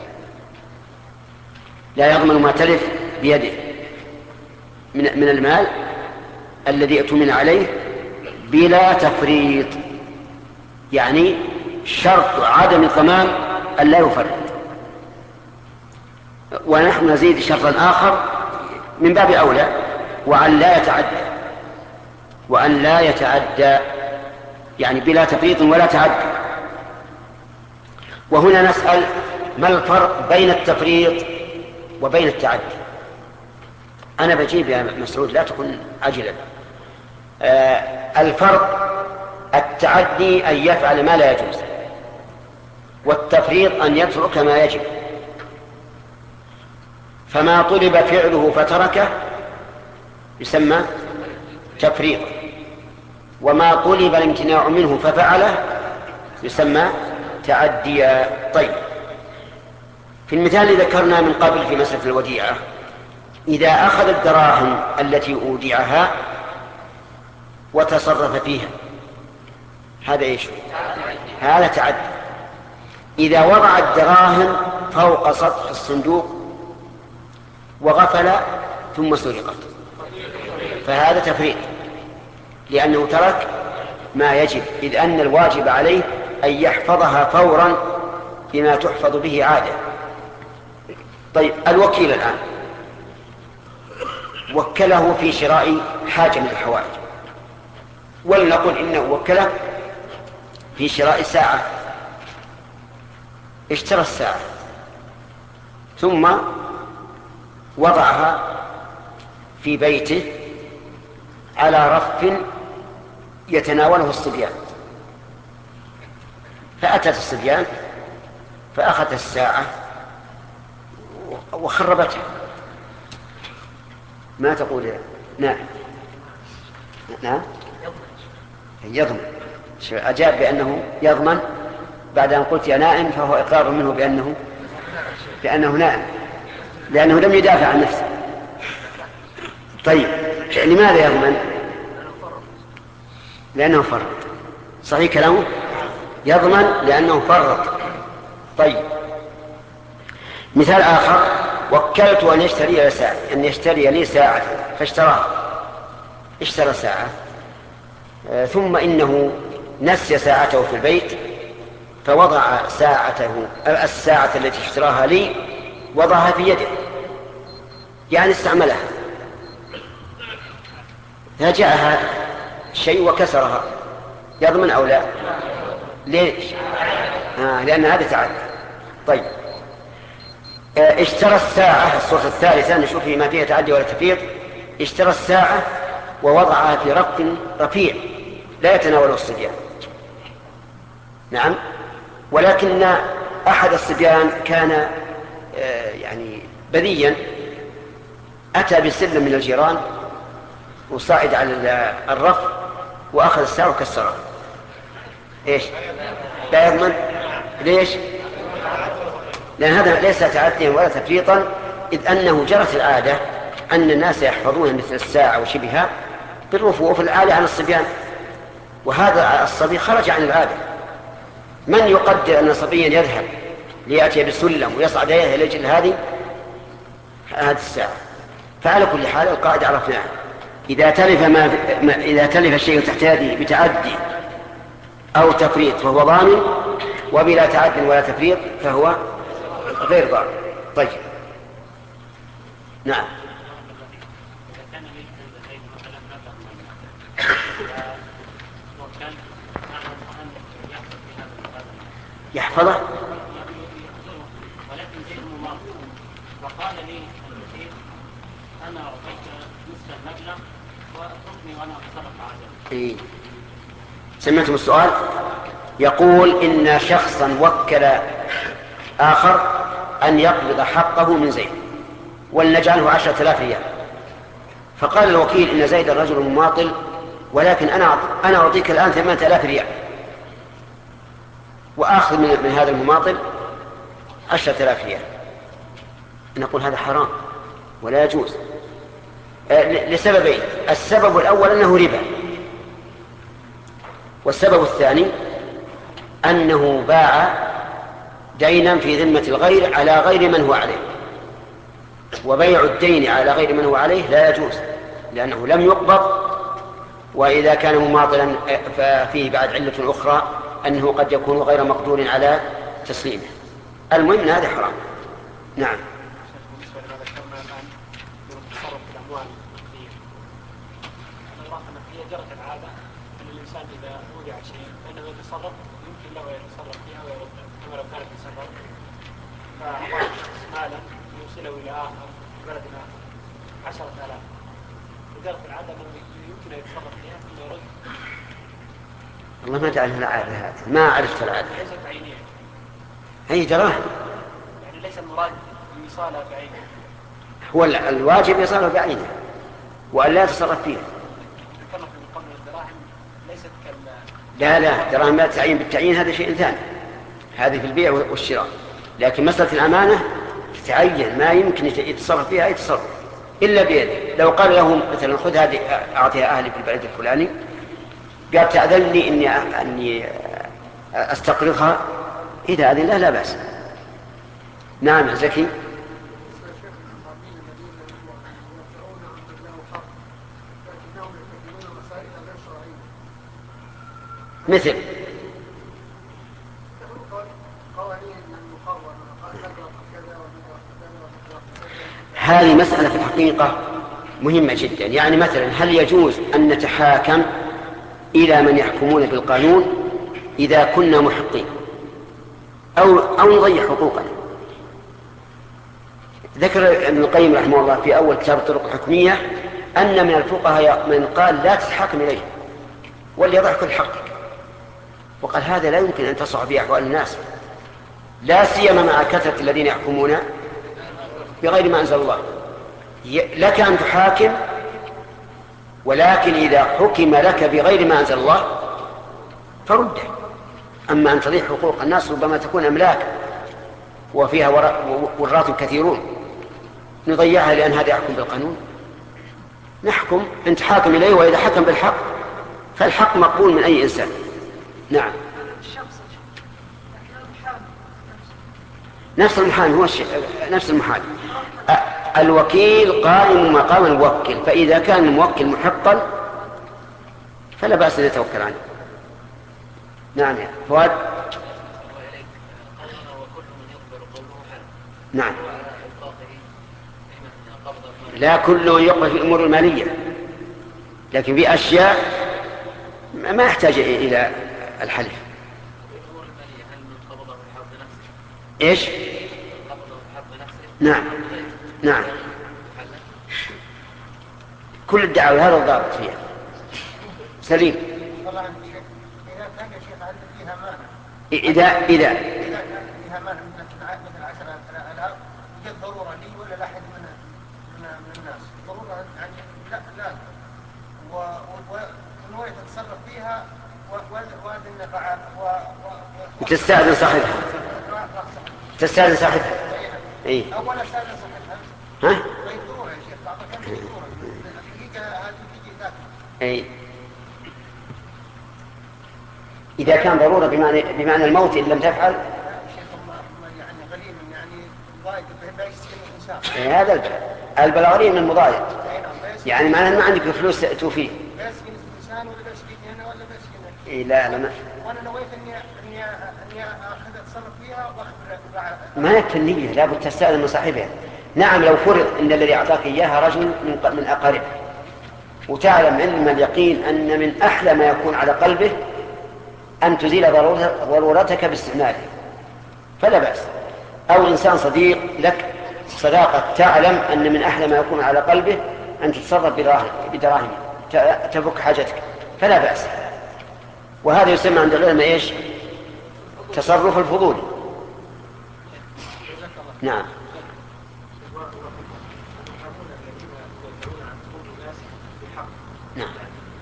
لا يضمن ما تلف بيده من, من المال الذي اؤتمن عليه بلا تفريط، يعني شرط عدم الضمان أن لا يفرط. ونحن نزيد شرطا آخر من باب أولى، وأن لا يتعدى، وأن لا يتعدى يعني بلا تفريط ولا تعدى. وهنا نسأل ما الفرق بين التفريط وبين التعدي؟ أنا بجيب يا مسعود لا تكن عجلا. آه الفرق التعدي أن يفعل ما لا يجوز، والتفريط أن يترك ما يجب. فما طلب فعله فتركه يسمى تفريطا، وما طلب الامتناع منه ففعله يسمى تعديا. طيب، في المثال الذي ذكرنا من قبل في مسألة الوديعة، إذا أخذ الدراهم التي أودعها وتصرف فيها هذا إيش؟ هذا تعدي. إذا وضع الدراهم فوق سطح الصندوق وغفل ثم سرقت فهذا تفريط، لأنه ترك ما يجب، إذ أن الواجب عليه أن يحفظها فورا بما تحفظ به عادة. طيب، الوكيل الآن وكله في شراء حاجة من الحوائج، ولنقل إنه وكله في شراء ساعة، اشترى الساعة ثم وضعها في بيته على رف يتناوله الصبيان، فأتت الصبيان فأخذت الساعة وخربتها. ما تقول؟ نعم نعم يضمن. أجاب بأنه يضمن بعد أن قلت يا نائم، فهو إقرار منه بأنه بأنه نائم، لأنه لم يدافع عن نفسه. طيب، لماذا يضمن؟ لأنه فرط. صحيح كلامه، يضمن لأنه فرط. طيب، مثال آخر، وكلت أن يشتري ساعة أن يشتري لي ساعة فاشتراها، اشترى ساعة آه ثم إنه نسي ساعته في البيت فوضع ساعته الساعة التي اشتراها لي وضعها في يده، يعني استعملها، فجاءها شيء وكسرها، يضمن أو لا؟ ليش؟ آه لأن هذا تعدى. طيب، آه اشترى الساعة، الصورة الثالثة نشوف ما فيها تعدي ولا تفريط. اشترى الساعة ووضعها في رف رفيع لا يتناوله الصبيان. نعم، ولكن أحد الصبيان كان آه يعني بذيا، أتى بسلم من الجيران وصعد على الرف وأخذ الساعة وكسرها. إيش؟ لا يضمن. ليش؟ لأن هذا ليس تعديا ولا تفريطا، إذ أنه جرت العادة أن الناس يحفظون مثل الساعة وشبهها بالرفوف العالية عن الصبيان، وهذا الصبي خرج عن العادة. من يقدر أن صبيا يذهب ليأتي بسلم ويصعد إلى لأجل هذه هذه الساعة؟ فعلى كل حال القاعدة عرفناها، إذا تلف ما إذا تلف الشيء تحت يده بتعدي أو تفريط فهو ضامن، وبلا تعد ولا تفريط فهو غير ضامن. طيب، نعم. يحفظه، ولكن زيد مماطل وقال لي المسير أنا أعطيك نصف المبلغ واتركني وأنا أتصرف عادة. إيه. سمعتم السؤال؟ يقول إن شخصا وكل آخر أن يقبض حقه من زيد ولنجعله عشرة آلاف ريال، فقال الوكيل إن زيد الرجل مماطل، ولكن أنا أنا أعطيك الآن ثمانية آلاف ريال وآخذ من, من هذا المماطل عشرة آلاف ريال. نقول هذا حرام ولا يجوز لسببين. السبب الأول أنه ربا، والسبب الثاني أنه باع دينا في ذمة الغير على غير من هو عليه، وبيع الدين على غير من هو عليه لا يجوز لأنه لم يقبض، وإذا كان مماطلا ففيه بعد علة أخرى أنه قد يكون غير مقدور على تسليمه. المهم أن هذا حرام. نعم. بالنسبة لما ذكرنا الآن من التصرف في الأموال الفقهية، أنا أرى أن هي جرت العادة أن الإنسان إذا وضع شيء فإنه يتصرف يمكن له يتصرف فيها ويردها كما لو كانت في سفر فأعطاه مالا يوصله إلى آخر في بلد آخر عشرة آلاف، وجرت العادة أنه يمكن أن يتصرف فيها ثم يرد. والله ما جعلها العادة هذه، ما عرفت العادة. ليست عينية، هي دراهم. يعني ليس المراد إيصالها بعينه. هو الواجب إيصاله بعينه وأن لا يتصرف فيها. ذكرنا في مقابل الدراهم ليست كال لا لا دراهم لا تعين بالتعيين، هذا شيء ثاني، هذه في البيع والشراء. لكن مسألة الأمانة تعين، ما يمكن يتصرف فيها أي تصرف إلا بيده. لو قال لهم مثلا خذ هذه أعطيها أهلي في البلد الفلاني، قال تأذن لي إني أني أستقرضها، إذا أذن له لا بأس. نعم زكي. مثل هذه مسألة في الحقيقة مهمة جدا. يعني مثلا هل يجوز أن نتحاكم إلى من يحكمون بالقانون إذا كنا محقين أو, أو نضيع حقوقنا؟ ذكر ابن القيم رحمه الله في أول كتاب الطرق الحكمية أن من الفقهاء من قال لا تتحاكم إليه وليضع كل حقك، وقال هذا لا يمكن أن تصح في أحوال الناس، لا سيما مع كثرة الذين يحكمون بغير ما أنزل الله. لك أن تحاكم، ولكن إذا حكم لك بغير ما أنزل الله فرده. أما أن تضيع حقوق الناس ربما تكون أملاك وفيها وراث كثيرون نضيعها لأن هذا يحكم بالقانون. نحكم أن تحاكم إليه، وإذا حكم بالحق فالحق مقبول من أي إنسان. نعم. نفس المحامي هو الشيء، نفس المحامي. الوكيل قائم مقام الموكل، فإذا كان الموكل محقا فلا بأس أن يتوكل عنه. نعم يا فؤاد. نعم. لا كله يقبل في الأمور المالية، لكن في أشياء ما يحتاج إلى الحلف. إيش؟ نعم نعم. كل الدعاوى هذا الضابط فيها. سليم. إذا كان يا شيخ عندك فيها مانع، إذا إذا إذا كان فيها مانع مثل عشرة آلاف يوجد ضرورة لي ولا لا أحد من من الناس، ضرورة يعني لا لا ونويت تتصرف فيها وأذن فعال تستأذن صاحبها، تستأذن صاحبها. إيه. أولا استأذن صاحبها. ها؟ ويدوها يا شيخ، بعض كم يدوها. الحقيقة هذه تجي ذاك. أي. إذا كان ضرورة بمعنى بمعنى الموت إن لم تفعل. شيخ يعني غليل يعني ضايق بيش الإنسان. إيه هذا البلاء. البلاء غليل من المضايق. يعني معناه ما عندك فلوس توفيه. بس الإنسان ولا بس هنا ولا بس هنا. إيه لا لا ما. وأنا نويت إني إني إني أخذ أتصرف فيها وأخبر. ما يكفي النية، لابد تستأذن من صاحبها. نعم لو فرض أن الذي أعطاك إياها رجل من من أقاربه، وتعلم علم اليقين أن من أحلى ما يكون على قلبه أن تزيل ضرورتك باستعماله فلا بأس. أو إنسان صديق لك صداقة تعلم أن من أحلى ما يكون على قلبه أن تتصرف بدراهم تفك حاجتك فلا بأس. وهذا يسمى عند العلماء إيش؟ تصرف الفضول. نعم. نعم.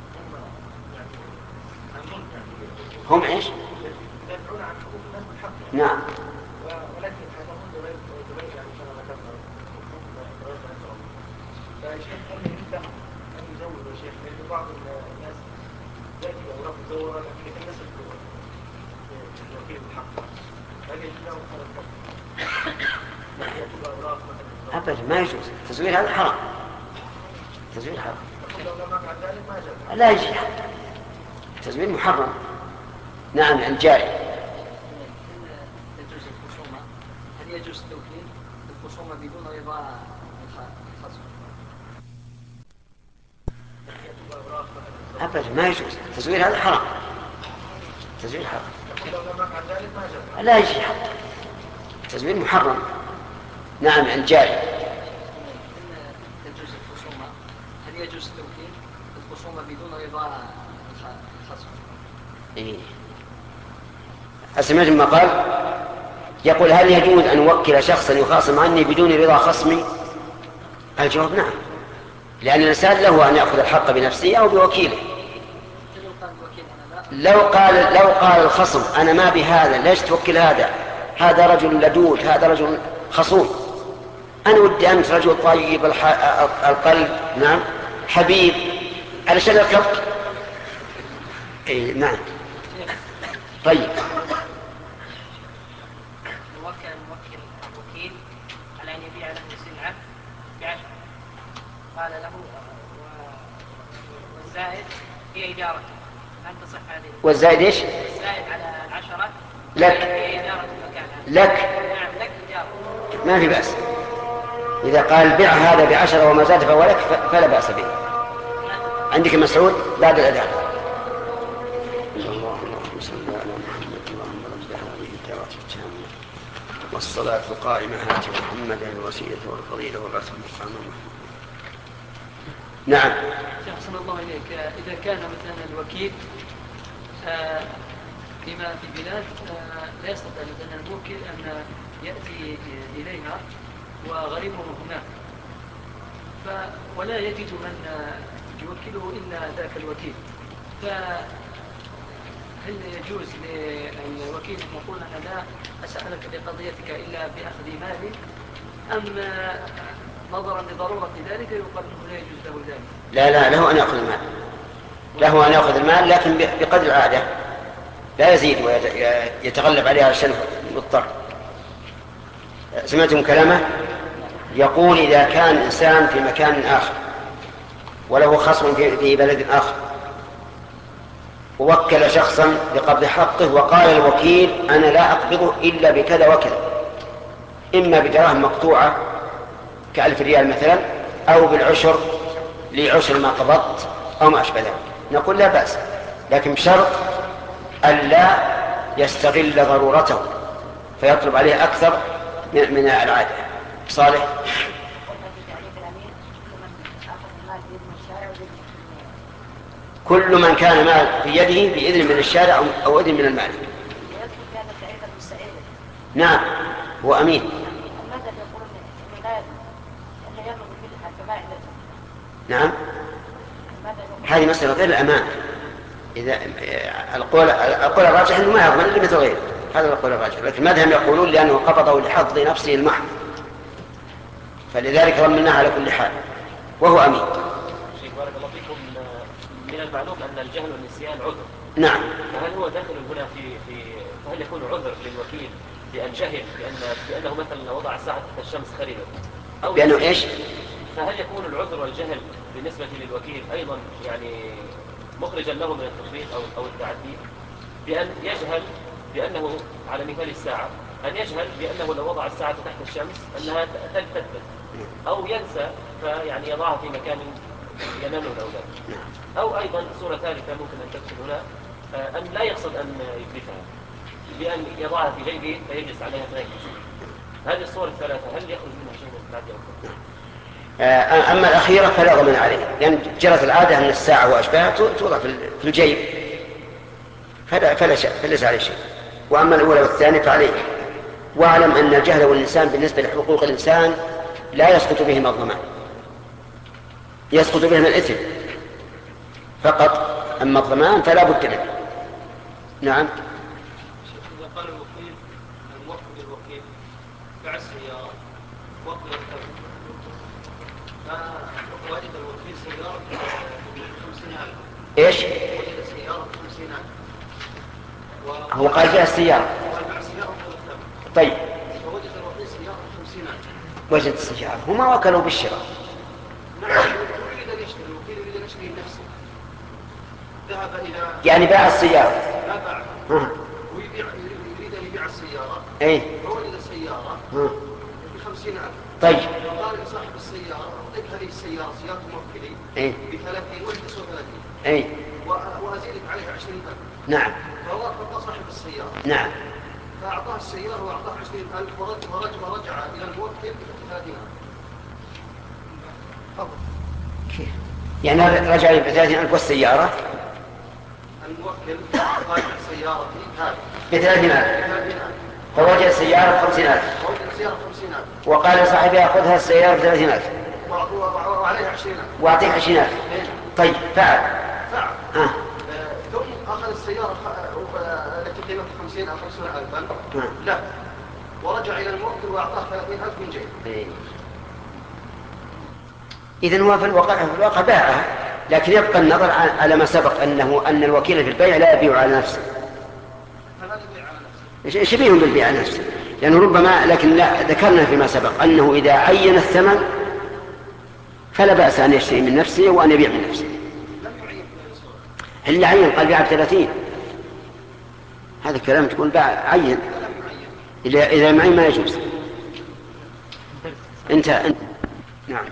هم ايش؟ يدافعون عن حقوق الناس بالحق. نعم. ولكن يحكمون بغير بغير يعني كما ذكرنا. فالشيخ هل يمكن ان يزود الشيخ لان بعض الناس ذاتي أوراق مزورة لكن يتناسب الوكيل الحق. هل يجوز له يكتب أوراق مثلا؟ أبدا ما يجوز. التزوير هذا حرام. التزوير حرام. لا يجوز. التزوير محرم. نعم الجاري. يجوز الخصومة. هل يجوز التوكيل الخصومة بدون رضا الخصم؟ أبدا ما يجوز. التزوير هذا حرام. التزوير حرام. لا يجوز. التزوير محرم. نعم الجاري. يجوز الخصومة. هل يجوز التوكيل الخصومة بدون رضا الخصم؟ إيه. أسمعت ما قال يقول هل يجوز أن أوكل شخصا يخاصم عني بدون رضا خصمي؟ الجواب نعم، لأن الإنسان له أن يأخذ الحق بنفسه أو بوكيله. لو قال لو قال الخصم أنا ما بهذا، ليش توكل هذا؟ هذا رجل لدود، هذا رجل خصوم، أنا ودي أنت رجل طيب القلب، نعم حبيب، علشان أكلك. إيه نعم. طيب موكل موكل الوكيل على أن يبيع له سلعة بعشر، قال له والزائد هي إجارته، هل تصح هذه؟ والزائد إيش؟ الزائد على العشرة لك. هي إجارة المكان. لك. نعم لك إجارة. ما في بأس. إذا قال بيع هذا بعشرة وما زاد فهو لك فلا بأس به. عندك مسعود بعد الأذان. اللهم صل على محمد اللهم رب هذه الدعوة التامة والصلاة القائمة هات محمدا الوسيلة والفضيلة والبعث المقام محمد. نعم. شيخ صلى الله عليك، إذا كان مثلا الوكيل آه لما في بلاد آه لا يستطيع مثلا الموكل أن يأتي إليها وغريمه هناك، ف ولا يجد من يوكله إلا ذاك الوكيل، فهل يجوز للوكيل أن يقول أنا لا أسألك بقضيتك إلا بأخذ مالي، أم نظرا لضرورة ذلك يقال أنه لا يجوز له ذلك؟ لا لا له أن يأخذ المال، له أن يأخذ المال لكن بقدر العادة، لا يزيد ويتغلب عليها عشان يضطر. سمعتم كلامه؟ يقول إذا كان إنسان في مكان آخر وله خصم في بلد آخر ووكل شخصا بقبض حقه وقال الوكيل أنا لا أقبضه إلا بكذا وكذا، إما بدراهم مقطوعة كألف ريال مثلا أو بالعشر لعشر ما قبضت أو ما أشبه ذلك، نقول لا بأس، لكن بشرط ألا يستغل ضرورته فيطلب عليه أكثر من العادة. صالح. كل من كان مال في يده بإذن من الشارع أو إذن من المالك. نعم هو أمين. نعم هذه مسألة غير الأمان. إذا القول القول الراجح أنه ما يضمن إلا مثل غيره، هذا القول الراجح، لكن المذهب يقولون لأنه قبضه لحظ نفسه المحض فلذلك ضمناه على كل حال وهو أمين. شيخ بارك الله فيكم، من المعلوم أن الجهل والنسيان عذر. نعم. فهل هو داخل هنا في في فهل يكون عذر للوكيل بأن جهل بأن بأنه مثلا وضع الساعة تحت الشمس خريبا؟ أو بأنه إيش؟ فهل يكون العذر والجهل بالنسبة للوكيل أيضا يعني مخرجا له من التفريط أو أو التعدي، بأن يجهل بأنه على مثال الساعة أن يجهل بأنه لو وضع الساعة تحت الشمس أنها تثبت، أو ينسى فيعني يضعها في مكان ينام الأولاد، أو أيضا صورة ثالثة ممكن أن تكون هنا أن لا يقصد أن يتلفها بأن يضعها في جيبه فيجلس عليها فيجلس. هذه الصور الثلاثة هل يخرج منها شيء من التعدي أو أما الأخيرة فلا ضمن عليه، لأن يعني جرت العادة أن الساعة وأشباهها توضع في الجيب فلا فلا شيء فليس عليه شيء. وأما الأولى والثانية فعليه. واعلم أن الجهل والإنسان بالنسبة لحقوق الإنسان لا يسقط بهما الضمان، يسقط بهما الإثم فقط، أما الضمان فلا بد منه. نعم. إذا قال الوكيل الموكل للوكيل باع السيارة وكل الثمن فوجد الوكيل سيارة خمسين ألف. إيش؟ وجد سيارة هو قال فيها السيارة. طيب فوجد الوكيل سيارة خمسين ألف. وجد السيارة هما وكلوا بالشراء. نعم يريد أن يشتري الوكيل يريد أن يشتري لنفسه. ذهب إلى يعني باع السيارة. لا باع. ها. ويبيع يريد أن يبيع السيارة. ايه. فوجد السيارة ها. بخمسين ألف. طيب. قال لصاحب السيارة أعطيك هذه السيارة سيارة موكلي. ايه. بثلاثين وأنت تسوى ثلاثين. ايه. وأزيدك عليها عشرين ألف. نعم. فهو أعطى صاحب السيارة. نعم. فأعطاه السيارة وأعطاه عشرين ألف ورجع, ورجع, ورجع إلى الموكل بثلاثين ألف. فضل. كيف؟ يعني رجع لي بثلاثين ألف والسيارة؟ الموكل قال سيارتي هذه بثلاثين ألف. فوجد السيارة بخمسين ألف. ووجد السيارة خمسين ألف. وقال لصاحبها خذها السيارة بثلاثين ألف. وعليها عشرين ألف. وأعطيه عشرين ألف. طيب فعل. فعل. آه. ثم أخذ السيارة التي قيمتها خمسين أو خمسين ألفا. آه. لا. ورجع إلى الموكل وأعطاه ثلاثين ألف من جيبه. إيه. إذن هو في الواقع في الواقع باعها، لكن يبقى النظر على ما سبق أنه أن الوكيل في البيع لا يبيع على نفسه. فلا يبيع على نفسه. شبيه بالبيع على نفسه، لأنه ربما لكن لا ذكرنا فيما سبق أنه إذا عين الثمن فلا بأس أن يشتري من نفسه وأن يبيع من نفسه. لم يعين اللي عين قال بيع بثلاثين، هذا الكلام تقول باع عين. إذا إذا معين ما يجوز. أنت أنت نعم.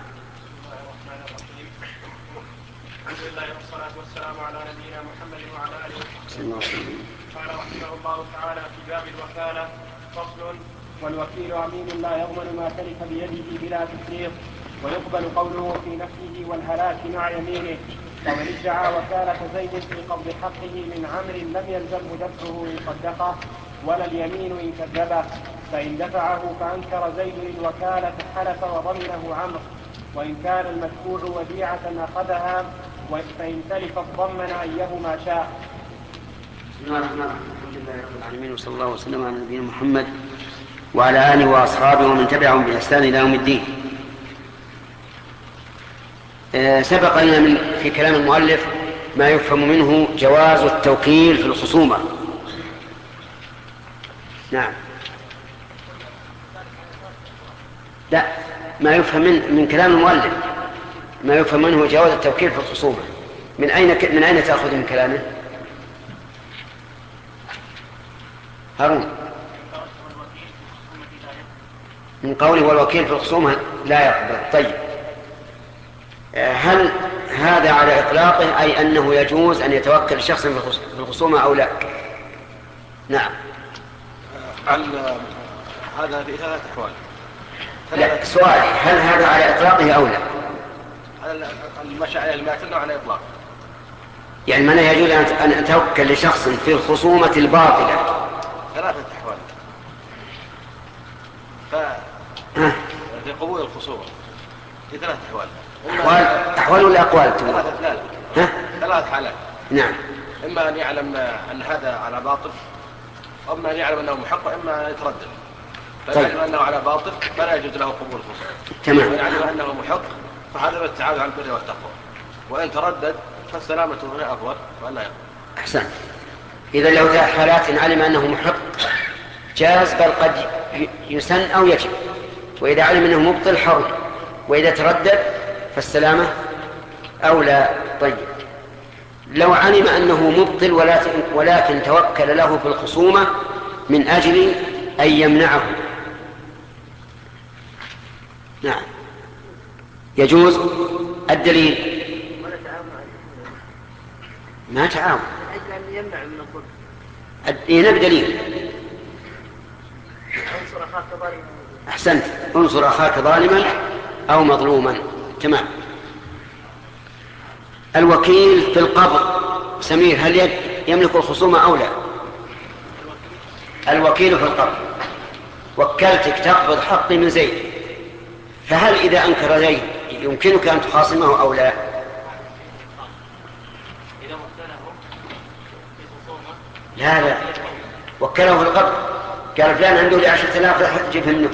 الحمد لله والصلاة والسلام على نبينا محمد وعلى آله وصحبه وسلم. قال رحمه الله تعالى في باب الوكالة فصل: والوكيل أمين لا يضمن ما تلف بيده بلا تفريط، ويقبل قوله في نفسه والهلاك مع يمينه. ومن ادعى وكالة زيد في قبض حقه من عمرو لم يلزمه دفعه إن صدقه ولا اليمين إن كذبه، فإن دفعه فأنكر زيد الوكالة حلف وضمنه عمرو، وإن كان المدفوع وديعة أخذها، فإن تلف ضمن أيهما شاء. بسم الله الرحمن الرحيم. الحمد لله رب العالمين، وصلى الله وسلم على نبينا محمد وعلى آله وأصحابه ومن تبعهم بإحسان إلى يوم الدين. أه سبق لنا من في كلام المؤلف ما يفهم منه جواز التوكيل في الخصومة. نعم. لا، ما يفهم من من كلام المؤلف ما يفهم منه جواز التوكيل في الخصومة. من أين من أين تأخذ من كلامه؟ هارون. من قوله والوكيل في الخصومة لا يقبل. طيب، هل هذا على إطلاقه أي أنه يجوز أن يتوكل شخص في الخصومة أو لا؟ نعم. هذا في ثلاث أحوال. لا، سؤالي هل هذا على إطلاقه أو لا؟ المشي عليه الماتن على إطلاق. يعني من يجوز أن أتوكل لشخص في الخصومة الباطلة؟ ثلاثة أحوال. ف... في قبول الخصومة في ثلاث أحوال. أحوال أحوال ولا أقوال؟ ثلاثة لا لا. ثلاث حالات. نعم. إما أن يعلم أن هذا على باطل، أما أن يعلم أنه محق، إما أن يتردد. فإن يعلم أنه على باطل فلا يجوز له قبول الخصومة. تمام. وإن يعلم أنه محق فهذا هو التعاون على البر والتقوى. وإن تردد فالسلامة هنا أفضل وألا يقبل. أحسن. إذا لو ثلاث حالات علم أنه محق جاز، بل قد يسن أو يجب. وإذا علم أنه مبطل حرم، وإذا تردد فالسلامة أولى. طيب، لو علم أنه مبطل ولكن توكل له في الخصومة من أجل أن يمنعه، نعم يجوز. الدليل ما تعاون، يمنع من الظلم. نبي دليل. انصر اخاك ظالما. احسنت، انصر اخاك ظالما او مظلوما. تمام. الوكيل في القبض سمير، هل يملك الخصومة او لا؟ الوكيل في القبض، وكلتك تقبض حقي من زيد، فهل اذا انكر زيد يمكنك ان تخاصمه او لا؟ لا لا، وكله في القبض، قال فلان عنده لي عشرة آلاف جيب منه.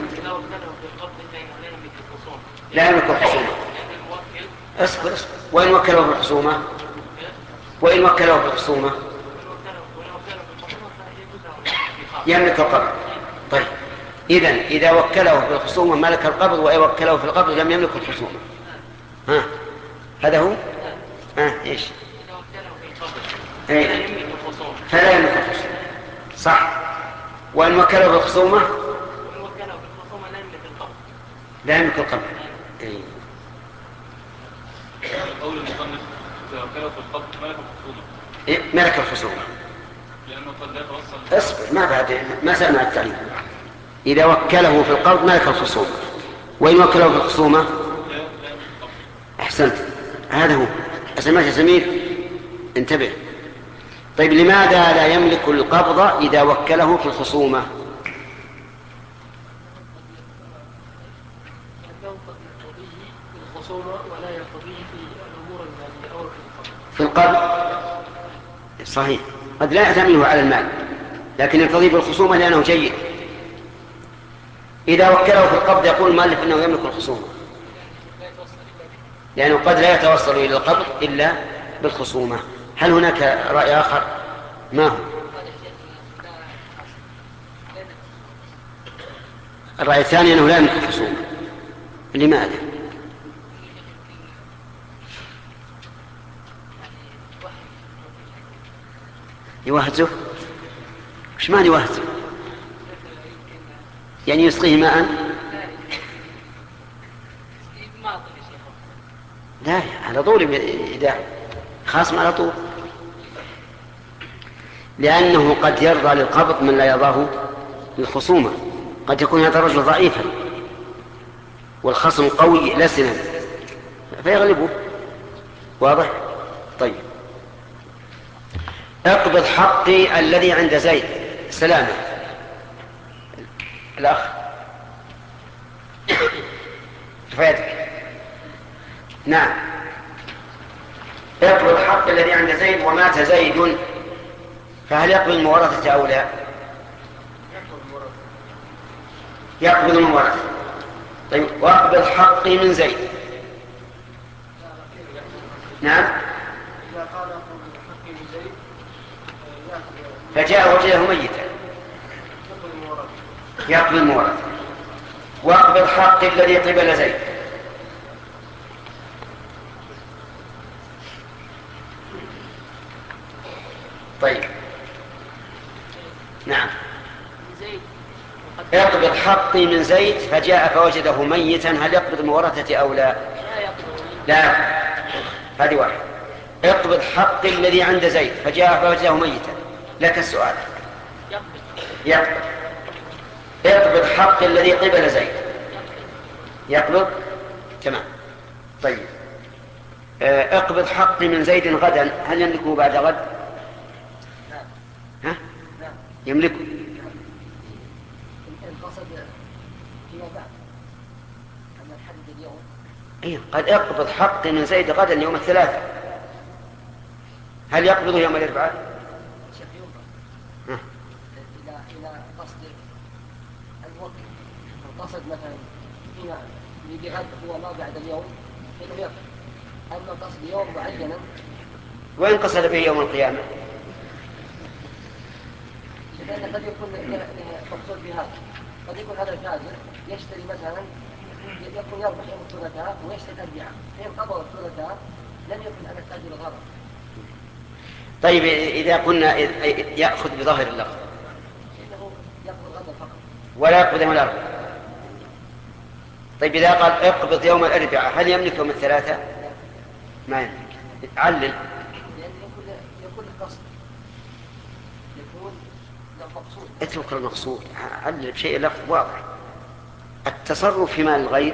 لا يملك الخصومة. اصبر اصبر. وإن وكله في الخصومة؟ وإن وكله في الخصومة؟ يملك القبض. طيب إذن إذا وكله في الخصومة ملك القبض، وإذا وكله في القبض لم يملك الخصومة. ها هذا هو. ها إيش؟ إذا وكله في القبض إيه؟ فلا يملك الخصومة. فلا يملك الخصومة، صح. وإن وكله في الخصومة وإن وكله في الخصومة لا يملك القبض. لا يملك القبض. إيه؟ قول المصنف إذا وكله في القبض ملك الخصومة. إيه؟ ملك الخصومة. لأنه قد لا يتوصل. اصبر، ما بعد ما سألنا التعليم. إذا وكله في القبض ملك الخصومة، وإن وكله في الخصومة أحسنت. هذا هو. أسمعت يا سمير؟ انتبه. طيب لماذا لا يملك القبض إذا وكله في الخصومة؟ ولا يقضيه في الأمور المالية أو في القبض صحيح، قد لا يعتمده على المال، لكن يقضيه بالخصومة لأنه جيد. إذا وكله في القبض يقول المؤلف أنه يملك الخصومة، لأنه قد لا يتوصل إلى القبض إلا بالخصومة. هل هناك رأي آخر؟ ما هو الرأي الثاني؟ أنه لا يملك الخصومة. لماذا؟ يوهزه؟ وش معنى يوهزه؟ يعني يسقيه ماء؟ لا، على طول إذا خاصم على طول، لأنه قد يرضى للقبض من لا يرضاه للخصومة. قد يكون هذا الرجل ضعيفا والخصم قوي لسنا فيغلبه. واضح؟ طيب اقبض حقي الذي عند زيد. سلامة الأخ فيدك. نعم. اقبض حق الذي عند زيد ومات زيد، فهل يقبض المورثة أو لا؟ يقبض المورثة. طيب واقبض حقي من زيد. نعم. فجاء وجده ميتا يقبض المورثة. واقبض حق الذي قبل زيد. طيب نعم. اقبض حقي من زيد فجاء فوجده ميتا، هل يقبض المورثة أو لا؟ لا. هذه واحد. اقبض حقي الذي عند زيد فجاء فوجده ميتا. لك السؤال. يقبض. اقبض حق الذي قبل زيد. يقبض. تمام. طيب اقبض حقي من زيد غدا، هل يملكه بعد غد؟ ها؟ يملكه. القصد فيما بعد أما الحدد اليوم. إيه قد اقبض حقي من زيد غدا يوم الثلاثاء، هل يقبضه يوم الأربعاء؟ إلى إلى قصد الوقت. القصد مثلا فيما بغد هو ما بعد اليوم فإنه يقبض. أما قصد يوم معينا. وين قصد به يوم القيامة؟ لأن قد يكون مقصود بهذا، قد يكون هذا التاجر يشتري مثلا يكون يربح يوم الثلاثاء ويشتري الأربعاء، فإن قبض الثلاثاء لم يكن هذا التاجر غرض. طيب إذا قلنا يأخذ بظاهر اللفظ إنه يقبض غدا فقط ولا يقبض يوم الأربعاء. طيب إذا قال اقبض يوم الأربعاء هل يملك يوم الثلاثاء؟ ما يملك. علل. لأن يكون يكون القصد يكون المقصود. اترك المقصود، علل بشيء لفظ واضح. التصرف في مال الغير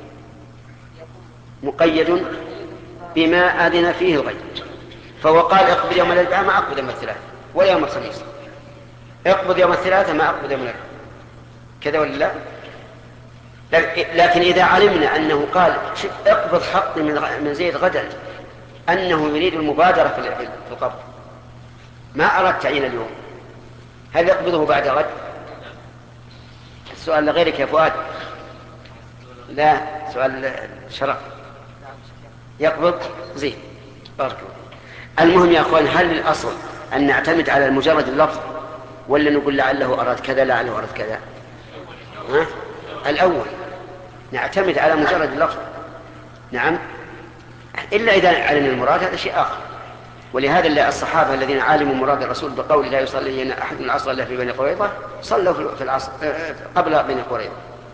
مقيد بما أذن فيه الغير، فهو قال اقبض يوم الأربعاء ما أقبض يوم الثلاثاء ولا يوم الخميس، اقبض يوم الثلاثاء ما أقبض يوم الأربعاء، كذا ولا لا؟ لكن إذا علمنا أنه قال اقبض حقي من زيد غدا، أنه يريد المبادرة في القبض، ما أردت تعيين اليوم، هل يقبضه بعد غد؟ السؤال لغيرك يا فؤاد. لا، سؤال شرف. يقبض زين. بارك الله. المهم يا أخوان، هل الأصل أن نعتمد على مجرد اللفظ ولا نقول لعله أراد كذا لعله أراد كذا؟ ها؟ الأول نعتمد على مجرد اللفظ. نعم، إلا إذا علم المراد هذا شيء آخر. ولهذا الصحابة الذين علموا مراد الرسول بقول لا يصلي أحد العصر إلا في بني قريظة صلوا في العصر قبل بني قريظة.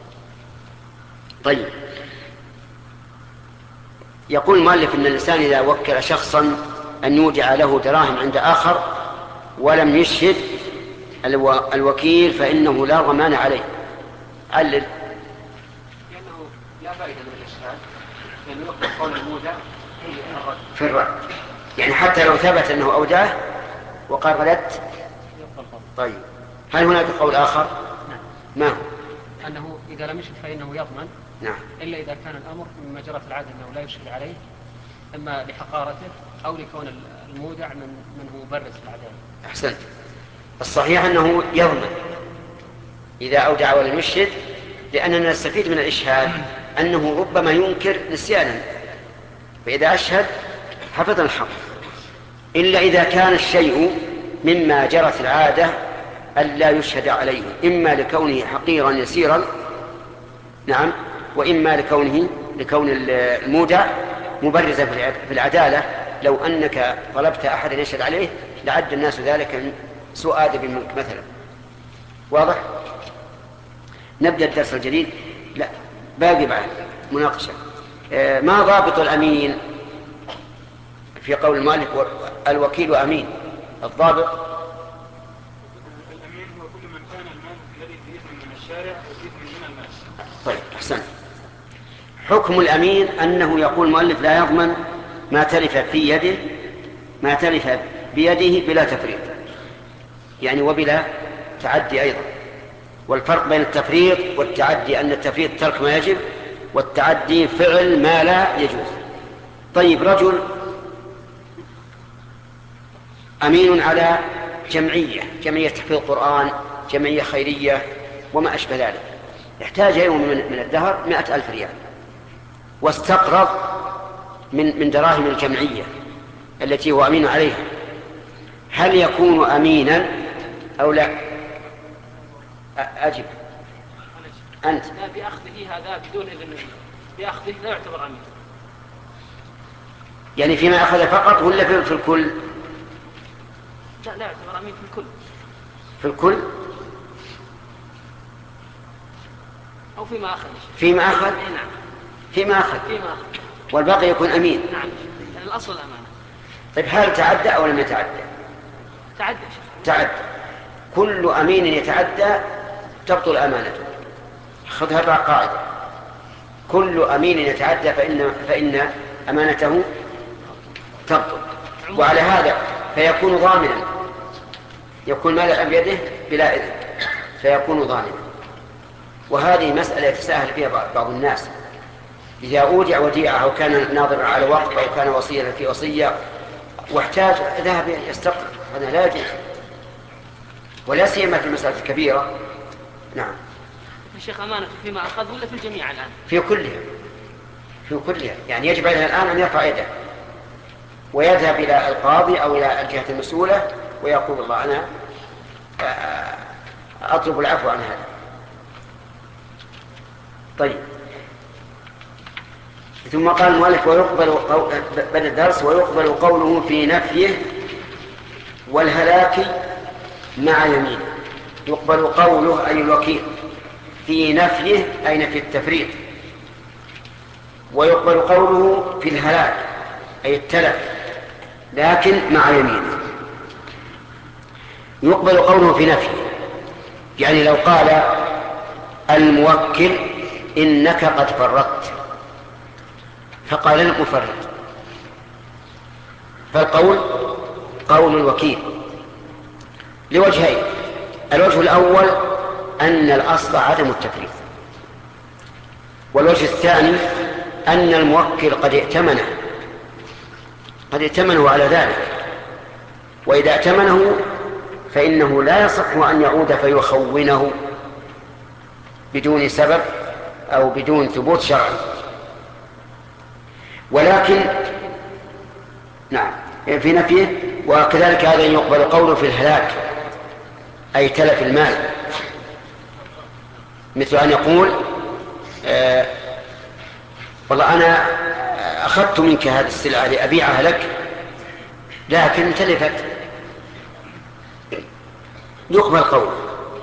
طيب، يقول المؤلف إن الإنسان إذا وكل شخصا أن يودع له دراهم عند آخر ولم يشهد الوكيل فإنه لا ضمان عليه. علل. لأنه لا فائدة من الإشهاد، لأنه يقبل قول المودع في الرد، يعني حتى لو ثبت أنه أودعه وقال ردت. طيب، هل هناك قول آخر؟ نعم. ما هو؟ أنه إذا لم يشهد فإنه يضمن. نعم. إلا إذا كان الأمر مما جرت العادة أنه لا يشهد عليه، إما لحقارته أو لكون المودع من من هو مبرز العدالة. أحسنت. الصحيح أنه يضمن إذا أودع ولم يشهد، لأننا نستفيد من الإشهاد أنه ربما ينكر نسيانا، فإذا أشهد حفظ الحق. إلا إذا كان الشيء مما جرت العادة ألا يشهد عليه، إما لكونه حقيرا يسيرا، نعم، وإما لكونه لكون المودع مبرزا في العدالة. لو أنك طلبت أحد يشهد عليه لعد الناس ذلك سوء أدب منك مثلا. واضح؟ نبدأ الدرس الجديد. لا، باقي بعد مناقشة. ما ضابط الأمين في قول المؤلف الوكيل أمين؟ الضابط الأمين هو كل من كان المال الذي في إثم من الشارع وإثم من المال. طيب، أحسن. حكم الأمين أنه يقول المؤلف لا يضمن ما تلف في يده ما تلف بيده بلا تفريط، يعني وبلا تعدي أيضا. والفرق بين التفريط والتعدي أن التفريط ترك ما يجب، والتعدي فعل ما لا يجوز. طيب، رجل أمين على جمعية جمعية تحفيظ القرآن، جمعية خيرية وما أشبه ذلك، يحتاج يوم من الدهر مئة ألف ريال، واستقرض من من دراهم الجمعية التي هو أمين عليها. هل يكون أمينا أو لا؟ أجب أنت. لا، بأخذه هذا بدون إذن، بأخذه لا يعتبر أمين. يعني فيما أخذ فقط ولا في, في الكل؟ لا، لا يعتبر أمين في الكل. في الكل أو فيما أخذ. فيما أخذ. نعم. فيما أخذ. فيما أخذ. والباقي يكون أمين. نعم، لأن الأصل الأمانة. طيب، هل تعدى أو لم يتعدى؟ تعدى. تعدى. كل أمين يتعدى تبطل أمانته. خذها بقى قاعدة: كل أمين يتعدى فإن فإن أمانته تبطل. وعلى هذا فيكون ضامنا، يكون مالا بيده بلا إذن فيكون ضامنا. وهذه مسألة يتساهل فيها بعض الناس. إذا أودع وديعة أو كان ناظرا على وقت أو كان وصيا في وصية واحتاج ذهب يستقر، هذا لا يجوز، ولا سيما في المسألة الكبيرة. نعم. الشيخ أمانة فيما أخذ ولا في الجميع الآن؟ في كلها، في كلها. يعني يجب عليه الآن أن يرفع يده ويذهب إلى القاضي أو إلى الجهة المسؤولة ويقول الله أنا أطلب العفو عن هذا. طيب، ثم قال المؤلف ويقبل قول... بدأ الدرس ويقبل قوله في نفيه والهلاك مع يمينه. يقبل قوله أي الوكيل في نفيه أي نفي التفريط، ويقبل قوله في الهلاك أي التلف لكن مع يمينه. يقبل قوله في نفيه، يعني لو قال الموكل إنك قد فرطت فقال لم أفرط، فالقول قول الوكيل لوجهين: الوجه الأول أن الأصل عدم التفريط، والوجه الثاني أن الموكل قد ائتمنه قد ائتمنه على ذلك، وإذا ائتمنه فإنه لا يصح أن يعود فيخونه بدون سبب أو بدون ثبوت شرعي. ولكن نعم في نفيه. وكذلك هذا يقبل قوله في الهلاك أي تلف المال، مثل أن يقول آه والله أنا أخذت منك هذه السلعة لأبيعها لك لكن تلفت، يقبل قوله.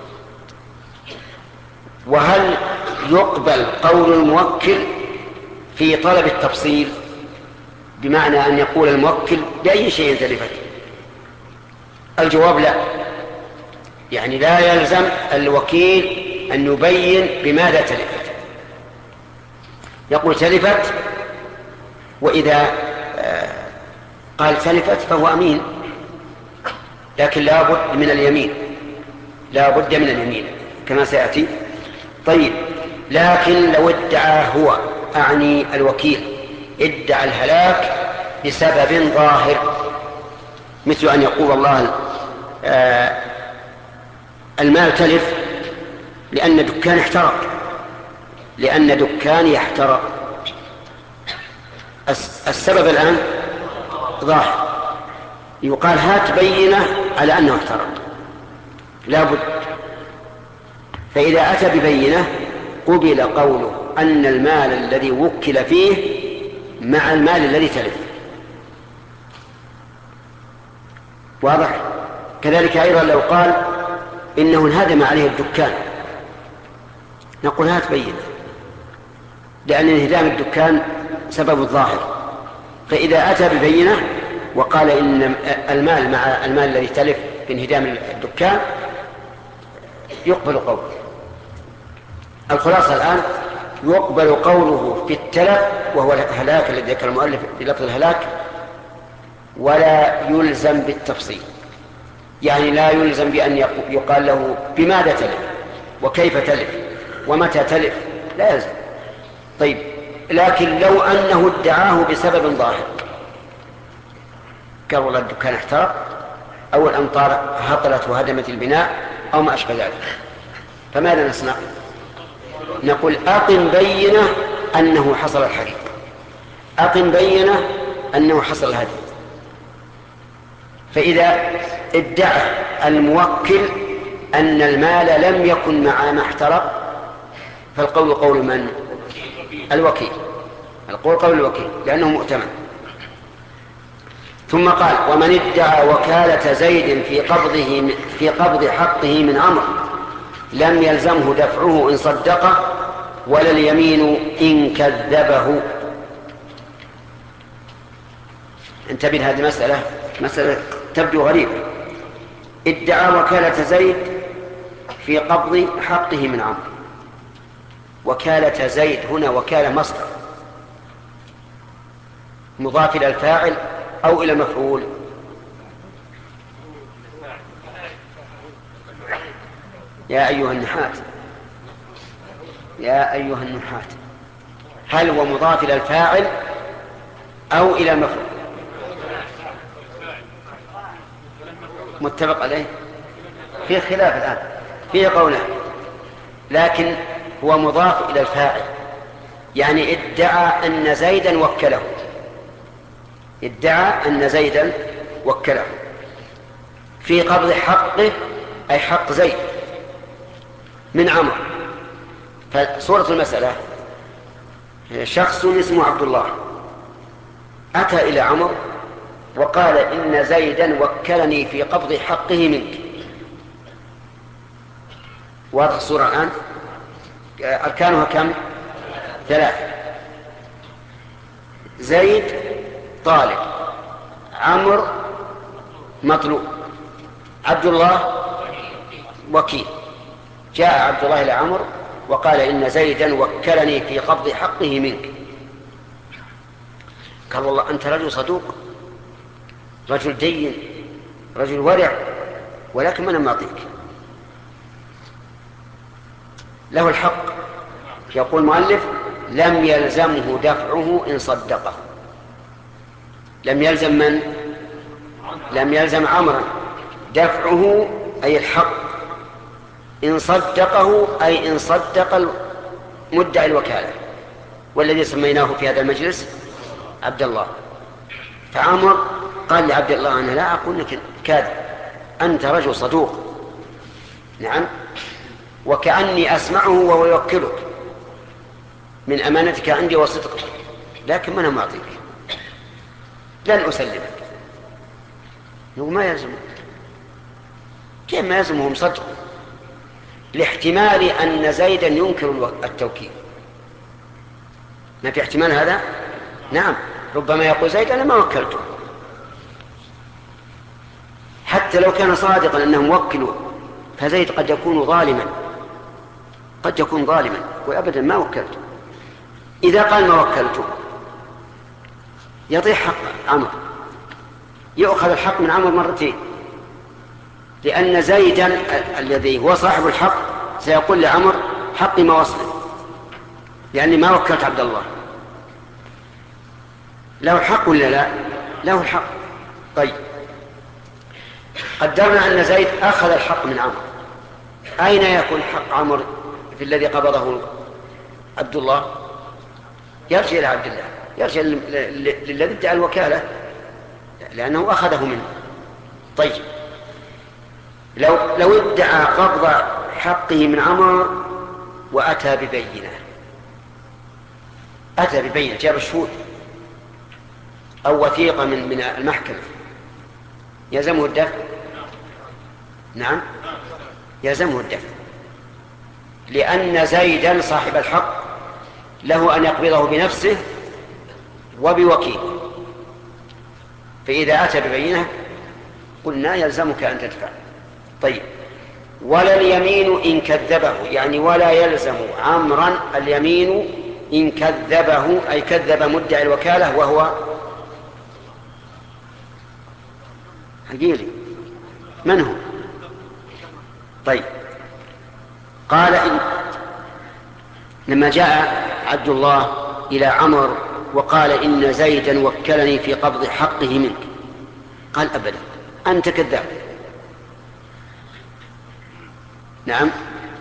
وهل يقبل قول الموكل في طلب التفصيل، بمعنى أن يقول الموكل بأي شيء تلفت؟ الجواب لا، يعني لا يلزم الوكيل أن يبين بماذا تلفت. يقول تلفت، وإذا قال تلفت فهو أمين، لكن لا بد من اليمين، لا بد من اليمين كما سيأتي. طيب، لكن لو ادعى هو، أعني الوكيل، ادعى الهلاك بسبب ظاهر، مثل أن يقول الله آه المال تلف لأن دكان احترق، لأن دكان يحترق، السبب الآن ظاهر، يقال هات بينة على أنه احترق، لا بد. فإذا أتى ببينة قبل قوله أن المال الذي وكل فيه مع المال الذي تلف. واضح؟ كذلك أيضا لو قال إنه انهدم عليه الدكان، نقول هات بينة، لأن انهدام الدكان سبب الظاهر. فإذا أتى ببينة وقال إن المال مع المال الذي تلف بانهدام الدكان يقبل قوله. الخلاصة الآن يقبل قوله في التلف وهو الهلاك الذي ذكر المؤلف بلفظ الهلاك، ولا يلزم بالتفصيل، يعني لا يلزم بأن يقال له بماذا تلف وكيف تلف ومتى تلف، لا يلزم. طيب، لكن لو أنه ادعاه بسبب ظاهر، قال والله الدكان احترق أو الأمطار هطلت وهدمت البناء أو ما أشبه ذلك، فماذا نصنع؟ نقول أقم بينة أنه حصل الحريق، أقم بينة أنه حصل الهدم. فإذا ادعى الموكل أن المال لم يكن مع ما احترق فالقول قول من؟ الوكيل، القول قول الوكيل لأنه مؤتمن. ثم قال ومن ادعى وكالة زيد في قبضه في قبض حقه من عمرو لم يلزمه دفعه إن صدقه ولا اليمين إن كذبه. انتبه لهذه المسألة، مسألة تبدو غريبة. ادعى وكالة زيد في قبض حقه من عمرو، وكالة زيد هنا وكالة مصدر مضاف إلى الفاعل أو إلى مفعول؟ يا أيها النحات، يا أيها النحات، هل هو مضاف إلى الفاعل أو إلى مفعول؟ متفق عليه، فيه خلاف الآن، فيه قولان، لكن هو مضاف إلى الفاعل، يعني ادعى أن زيدا وكله، ادعى أن زيدا وكله في قبض حقه أي حق زيد من عمرو. فصورة المسألة شخص اسمه عبد الله أتى إلى عمرو وقال إن زيدا وكلني في قبض حقه منك. واضح الصورة الآن؟ أركانها كم؟ ثلاثة. زيد طالب، عمرو مطلوب، عبد الله وكيل. جاء عبد الله إلى عمرو وقال إن زيدا وكلني في قبض حقه منك. قال والله أنت رجل صدوق، رجل دين، رجل ورع، ولكن من معطيك له الحق. يقول المؤلف لم يلزمه دفعه إن صدقه. لم يلزم من؟ لم يلزم عمرا دفعه أي الحق، إن صدقه أي إن صدق مدعي الوكالة، والذي سميناه في هذا المجلس عبد الله. فعمر قال لعبد الله أنا لا أقول لك كاذب، أنت رجل صدوق، نعم، وكأني أسمعه وهو يوكلك من أمانتك عندي وصدقك، لكن من معطيك لن أسلمك. نقول ما يلزمك. كيف ما يلزمهم صدق؟ لاحتمال أن زيدا ينكر التوكيل. ما في احتمال هذا؟ نعم، ربما يقول زيد أنا ما وكلته، حتى لو كان صادقا أنهم وكلوا، فزيد قد يكون ظالما، قد يكون ظالما وأبدا ما وكلته. إذا قال ما وكلته يضيع حق عمرو، يؤخذ الحق من عمرو مرتين، لأن زيدا الذي هو صاحب الحق سيقول لعمر حقي ما وصله، لأني ما وكلت عبد الله. له الحق ولا لا؟ له الحق. طيب، قدرنا أن زيد أخذ الحق من عمرو، أين يكون حق عمرو في الذي قبضه عبد الله؟ يرجع إلى عبد الله، يرجع للذي ادعى الوكالة لأنه أخذه منه. طيب، لو لو ادعى قبض حقه من عمرو وأتى ببينة، أتى ببينة جاب الشهود أو وثيقة من من المحكمة، يلزمه الدفع؟ نعم، يلزمه الدفع، لأن زيدا صاحب الحق له أن يقبضه بنفسه وبوكيل، فإذا أتى ببينة قلنا يلزمك أن تدفع. طيب، ولا اليمين إن كذبه، يعني ولا يلزم عمرا اليمين إن كذبه، أي كذب مدعي الوكالة وهو حقيقي من هو؟ طيب، قال إن لما جاء عبد الله إلى عمر وقال إن زيدا وكلني في قبض حقه منك، قال أبدا أنت كذاب. نعم،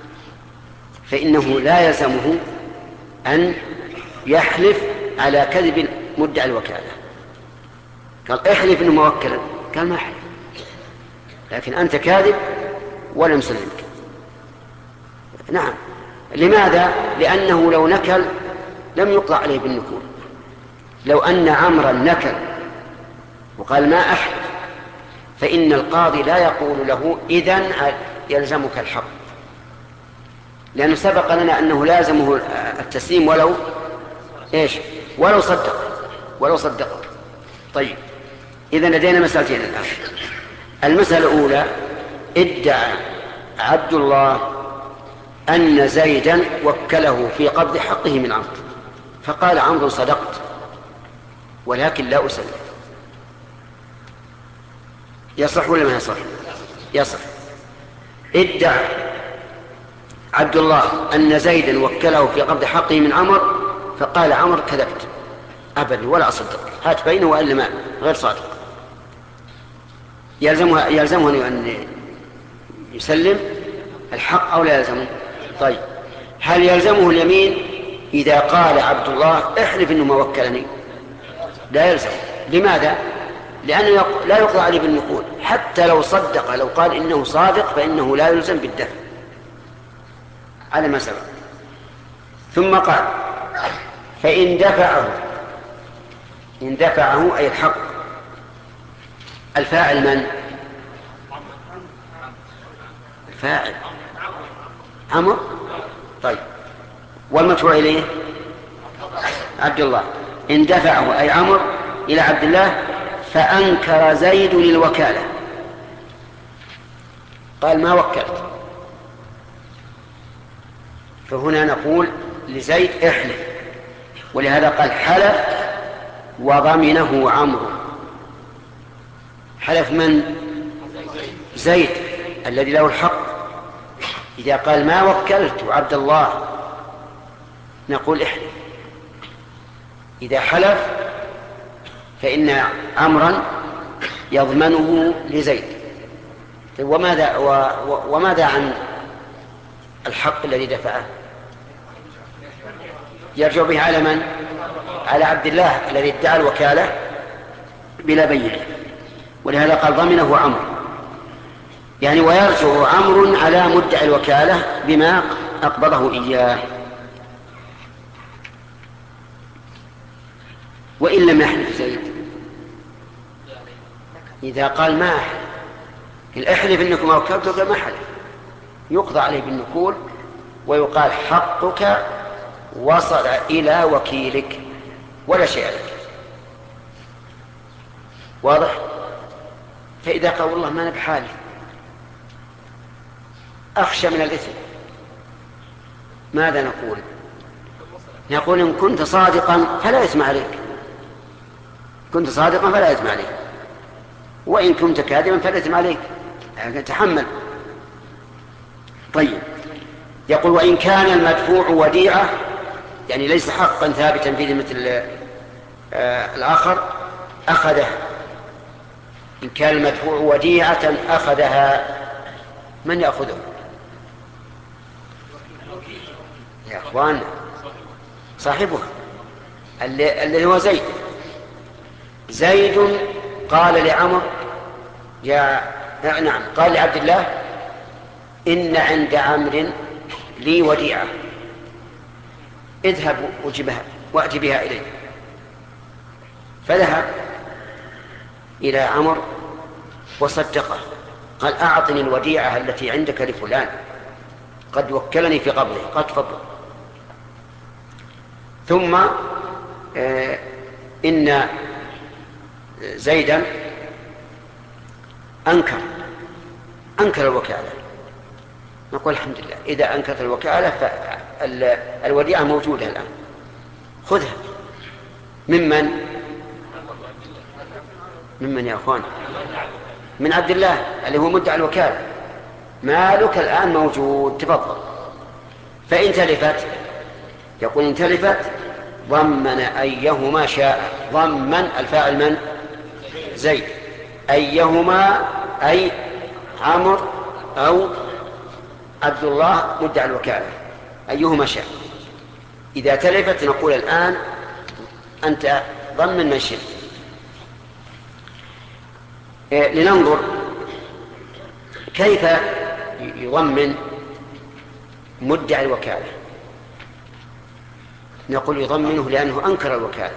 فإنه لا يلزمه أن يحلف على كذب مدعي الوكالة. قال احلف إنه موكلا، قال ما احلف، لكن أنت كاذب ولم سلمك. نعم، لماذا؟ لأنه لو نكل لم يقضى عليه بالنكول. لو أن عمرا نكل وقال ما أحلف، فإن القاضي لا يقول له إذن يلزمك الحق، لأنه سبق لنا أنه لازمه التسليم ولو إيش؟ ولو صدق، ولو صدق. طيب، إذن لدينا مسألتين الآن. المسألة الأولى، ادعى عبد الله أن زيدا وكله في قبض حقه من عمرو، فقال عمرو صدقت ولكن لا أسلم. يصح ولا ما يصح؟ يصح. ادعى عبد الله أن زيدا وكله في قبض حقه من عمرو، فقال عمرو كذبت أبدا ولا أصدق، هات بينه وإلا ما غير صادق. يلزمه يلزمه أن يسلم الحق أو لا يلزمه؟ طيب، هل يلزمه اليمين إذا قال عبد الله احلف إنه ما وكلني؟ لا يلزم. لماذا؟ لأنه لا يقضى عليه بالنقول، حتى لو صدق، لو قال إنه صادق فإنه لا يلزم بالدفع على ما سبق. ثم قال فإن دفعه، إن دفعه أي الحق، الفاعل من؟ الفاعل عمرو. طيب، والمدفوع إليه عبد الله. إن دفعه أي عمرو إلى عبد الله فأنكر زيد للوكالة، قال ما وكلت، فهنا نقول لزيد احلف، ولهذا قال حلف وضمنه عمرو. حلف من؟ زيد الذي له الحق. إذا قال ما وكلت عبد الله نقول احلف. إذا حلف فإن عمرا يضمنه لزيد. وماذا, وماذا عن الحق الذي دفعه؟ يرجع به على من؟ على عبد الله الذي ادعى الوكالة بلا بينة، ولهذا قال ضمنه عمرو. يعني ويرجع عمرو على مدعي الوكالة بما أقبضه إياه. وإن لم يحلف زيد، إذا قال ما أحلف، احلف إنكم أوكلتك، ما حلف، يقضى عليه بالنكول ويقال حقك وصل إلى وكيلك ولا شيء عليك. واضح؟ فإذا قال والله ما أنا بحالي، أخشى من الإثم، ماذا نقول؟ نقول إن كنت صادقا فلا إثم عليك، كنت صادقا فلا إثم عليك، وإن كنت كاذبا فلا إثم عليك، تحمل. طيب، يقول وإن كان المدفوع وديعة، يعني ليس حقا ثابتا في مثل آه الآخر، أخذها. إن كان المدفوع وديعة أخذها، من يأخذه؟ يا أخوان صاحبها الذي هو زيد. زيد قال لعمر يا نعم قال لعبد الله إن عند عمرو لي وديعة، اذهب وجبها وأت بها إلي. فذهب إلى عمرو وصدقه، قال أعطني الوديعة التي عندك لفلان، قد وكلني في قبضه، قد فضل. ثم آه إن زيدا أنكر أنكر الوكالة. نقول الحمد لله، إذا أنكرت الوكالة فالوديعة موجودة الآن، خذها. ممن ممن يا أخوان؟ من عبد الله اللي هو مدعي الوكالة. مالك الآن موجود، تفضل. فإن تلفت، يقول إن تلفت ضمن أيهما شاء. ضمن الفاعل من؟ زيد. أيهما أي عمرو أو عبد الله مدعي الوكالة، أيهما شاء. إذا تلفت نقول الآن أنت ضمن من شئت. إيه لننظر كيف يضمن مدعي الوكالة. نقول يضمنه لأنه أنكر الوكالة،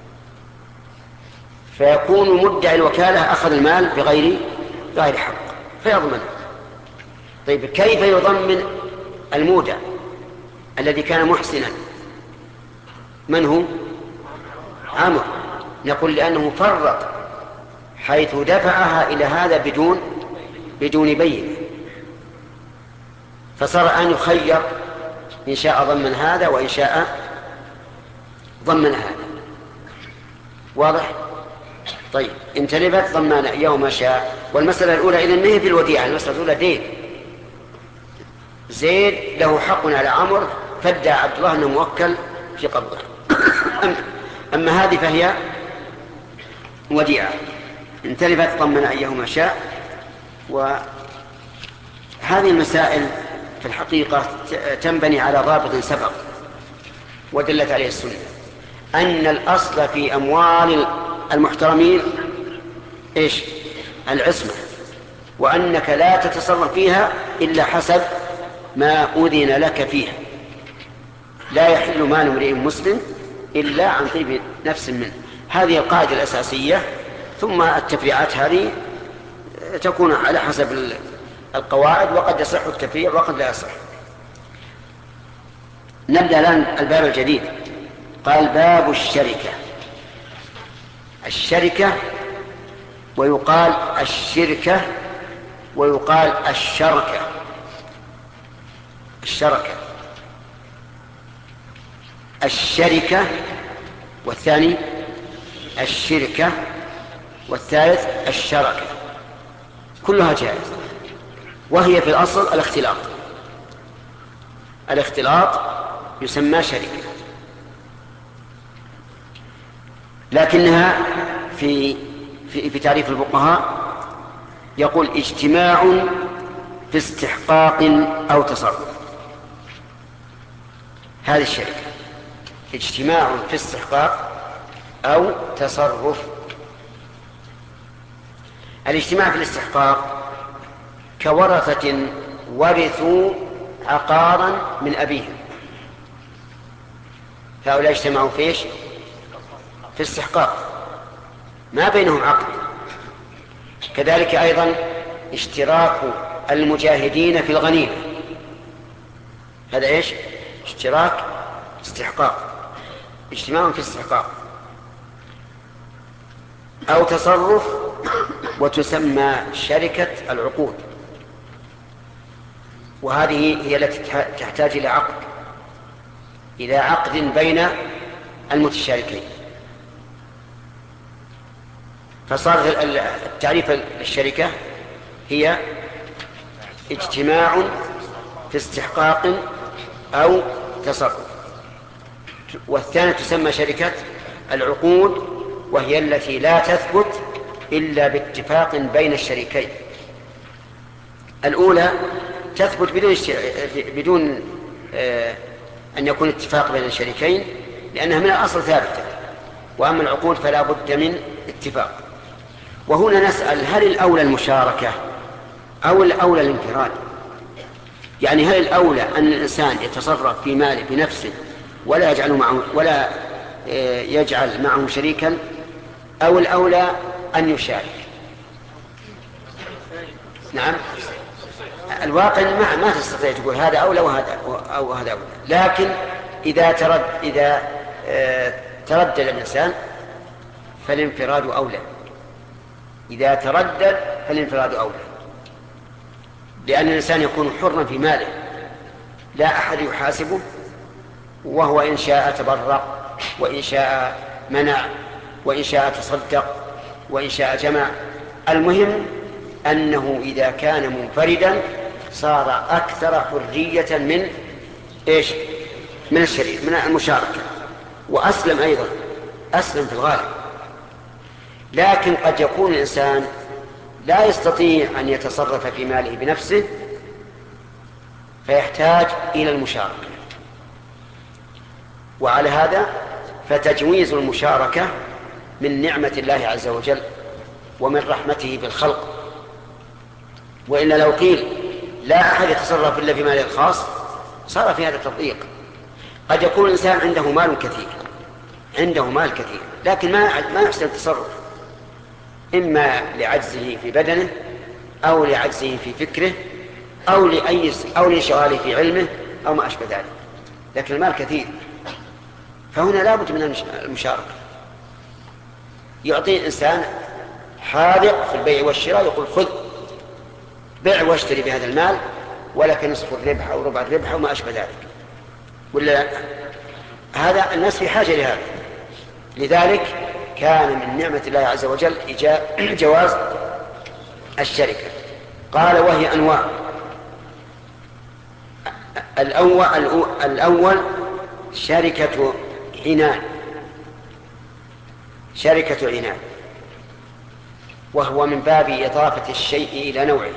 فيكون مدعي الوكالة أخذ المال بغير غير حق فيضمنه. طيب كيف يضمن المودع الذي كان محسنا؟ من هو؟ عمرو. نقول لأنه فرط حيث دفعها إلى هذا بدون بدون بين، فصار أن يخير إن شاء ضمن هذا وإن شاء ضمن هذا. واضح؟ طيب إن تلفت ضمن يوم شاء. والمسألة الأولى إذن ما هي في الوديعة، المسألة الأولى دين. زيد له حق على عمرو فادعى عبد الله أنه موكل في قبضه. أما هذه فهي وديعة، إن تلفت ضمن أيهما شاء. وهذه المسائل في الحقيقة تنبني على ضابط سبق ودلت عليه السنة، أن الأصل في أموال المحترمين إيش؟ العصمة، وأنك لا تتصرف فيها إلا حسب ما أذن لك فيها. لا يحل مال امرئ مسلم إلا عن طيب نفس منه. هذه القاعدة الأساسية، ثم التفريعات هذه تكون على حسب القواعد، وقد يصح التفريع وقد لا يصح. نبدأ الآن الباب الجديد. قال باب الشركة. الشركة ويقال الشركة ويقال الشركة. الشركة الشركة والثاني الشركة والثالث الشركة، كلها جائزة، وهي في الأصل الاختلاط. الاختلاط يسمى شركة، لكنها في في, في تعريف الفقهاء يقول اجتماع في استحقاق أو تصرف. هذه الشركة اجتماع في استحقاق أو تصرف. الاجتماع في الاستحقاق كورثة ورثوا عقارا من أبيهم، هؤلاء اجتمعوا فيش في استحقاق ما بينهم عقد. كذلك أيضا اشتراك المجاهدين في الغنيمة، هذا ايش؟ اشتراك استحقاق، اجتماع في استحقاق. أو تصرف وتسمى شركة العقود، وهذه هي التي تحتاج إلى عقد إلى عقد بين المتشاركين. فصار التعريف الشركة هي اجتماع في استحقاق أو تصرف. والثانية تسمى شركة العقود، وهي التي لا تثبت إلا باتفاق بين الشريكين. الأولى تثبت بدون بدون أن يكون اتفاق بين الشريكين لأنها من الأصل ثابتة، وأما العقود فلا بد من اتفاق. وهنا نسأل: هل الأولى المشاركة أو الأولى الانفراد؟ يعني هل الأولى أن الإنسان يتصرف في ماله بنفسه ولا يجعل معه ولا يجعل معه شريكا، أو الأولى أن يشارك؟ نعم، الواقع ما ما تستطيع تقول هذا أولى وهذا أو هذا أولى، لكن إذا ترد إذا تردد الإنسان فالانفراد أولى. إذا تردد فالانفراد أولى، لأن الإنسان يكون حرا في ماله، لا أحد يحاسبه، وهو إن شاء تبرع وإن شاء منع وإن شاء تصدق وإن شاء جمع. المهم أنه إذا كان منفردا صار أكثر حرية من إيش؟ من الشريك، من المشاركة، وأسلم أيضا، أسلم في الغالب. لكن قد يكون الإنسان لا يستطيع أن يتصرف في ماله بنفسه فيحتاج إلى المشاركة، وعلى هذا فتجويز المشاركة من نعمة الله عز وجل ومن رحمته بالخلق. وإلا لو قيل لا أحد يتصرف إلا في ماله الخاص صار في هذا تضييق. قد يكون الإنسان عنده مال كثير، عنده مال كثير لكن ما ما يحسن التصرف، إما لعجزه في بدنه أو لعجزه في فكره أو لأي أو لانشغاله في علمه أو ما أشبه ذلك، لكن المال كثير، فهنا لا بد من المشاركة. يعطي الإنسان حاذق في البيع والشراء، يقول: خذ بيع واشتري بهذا المال ولك نصف الربح أو ربع الربح وما أشبه ذلك، ولا هذا الناس في حاجة لهذا. لذلك كان من نعمة الله عز وجل جواز الشركة. قال: وهي أنواع. الأول, الأول شركة عنان، شركة عنان، وهو من باب إضافة الشيء إلى نوعه،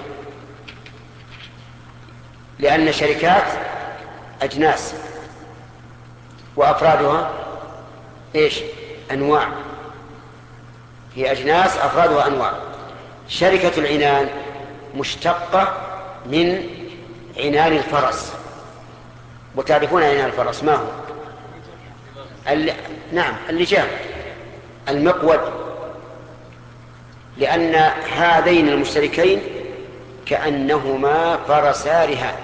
لأن الشركات أجناس وأفرادها إيش؟ أنواع، هي أجناس أفرادها أنواع. شركة العنان مشتقة من عنان الفرس، وتعرفون عنان الفرس ما هو؟ الل... نعم، اللجام، المقود، لأن هذين المشتركين كأنهما فرسا رهان،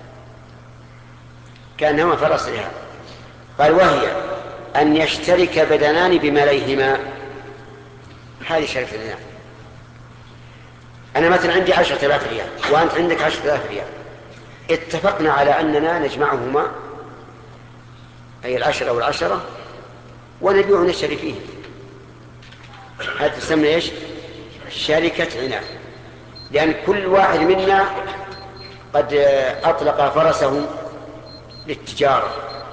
كأنهما فرس رهان. قال: وهي أن يشترك بدنان بماليهما. هذه شركة العنان. أنا مثلا عندي عشرة آلاف ريال وأنت عندك عشرة آلاف ريال، اتفقنا على أننا نجمعهما، أي العشرة والعشرة، ونبيع ونشتري فيه. هذا تسمى إيش؟ شركة عنان، لأن كل واحد منا قد أطلق فرسه للتجارة،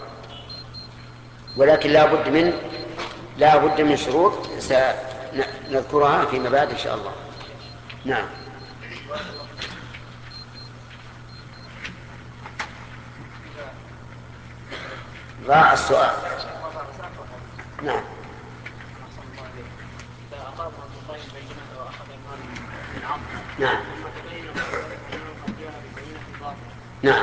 ولكن لا بد من لا بد من شروط سنذكرها فيما بعد إن شاء الله. نعم. ضاع السؤال. نعم. نعم. نعم.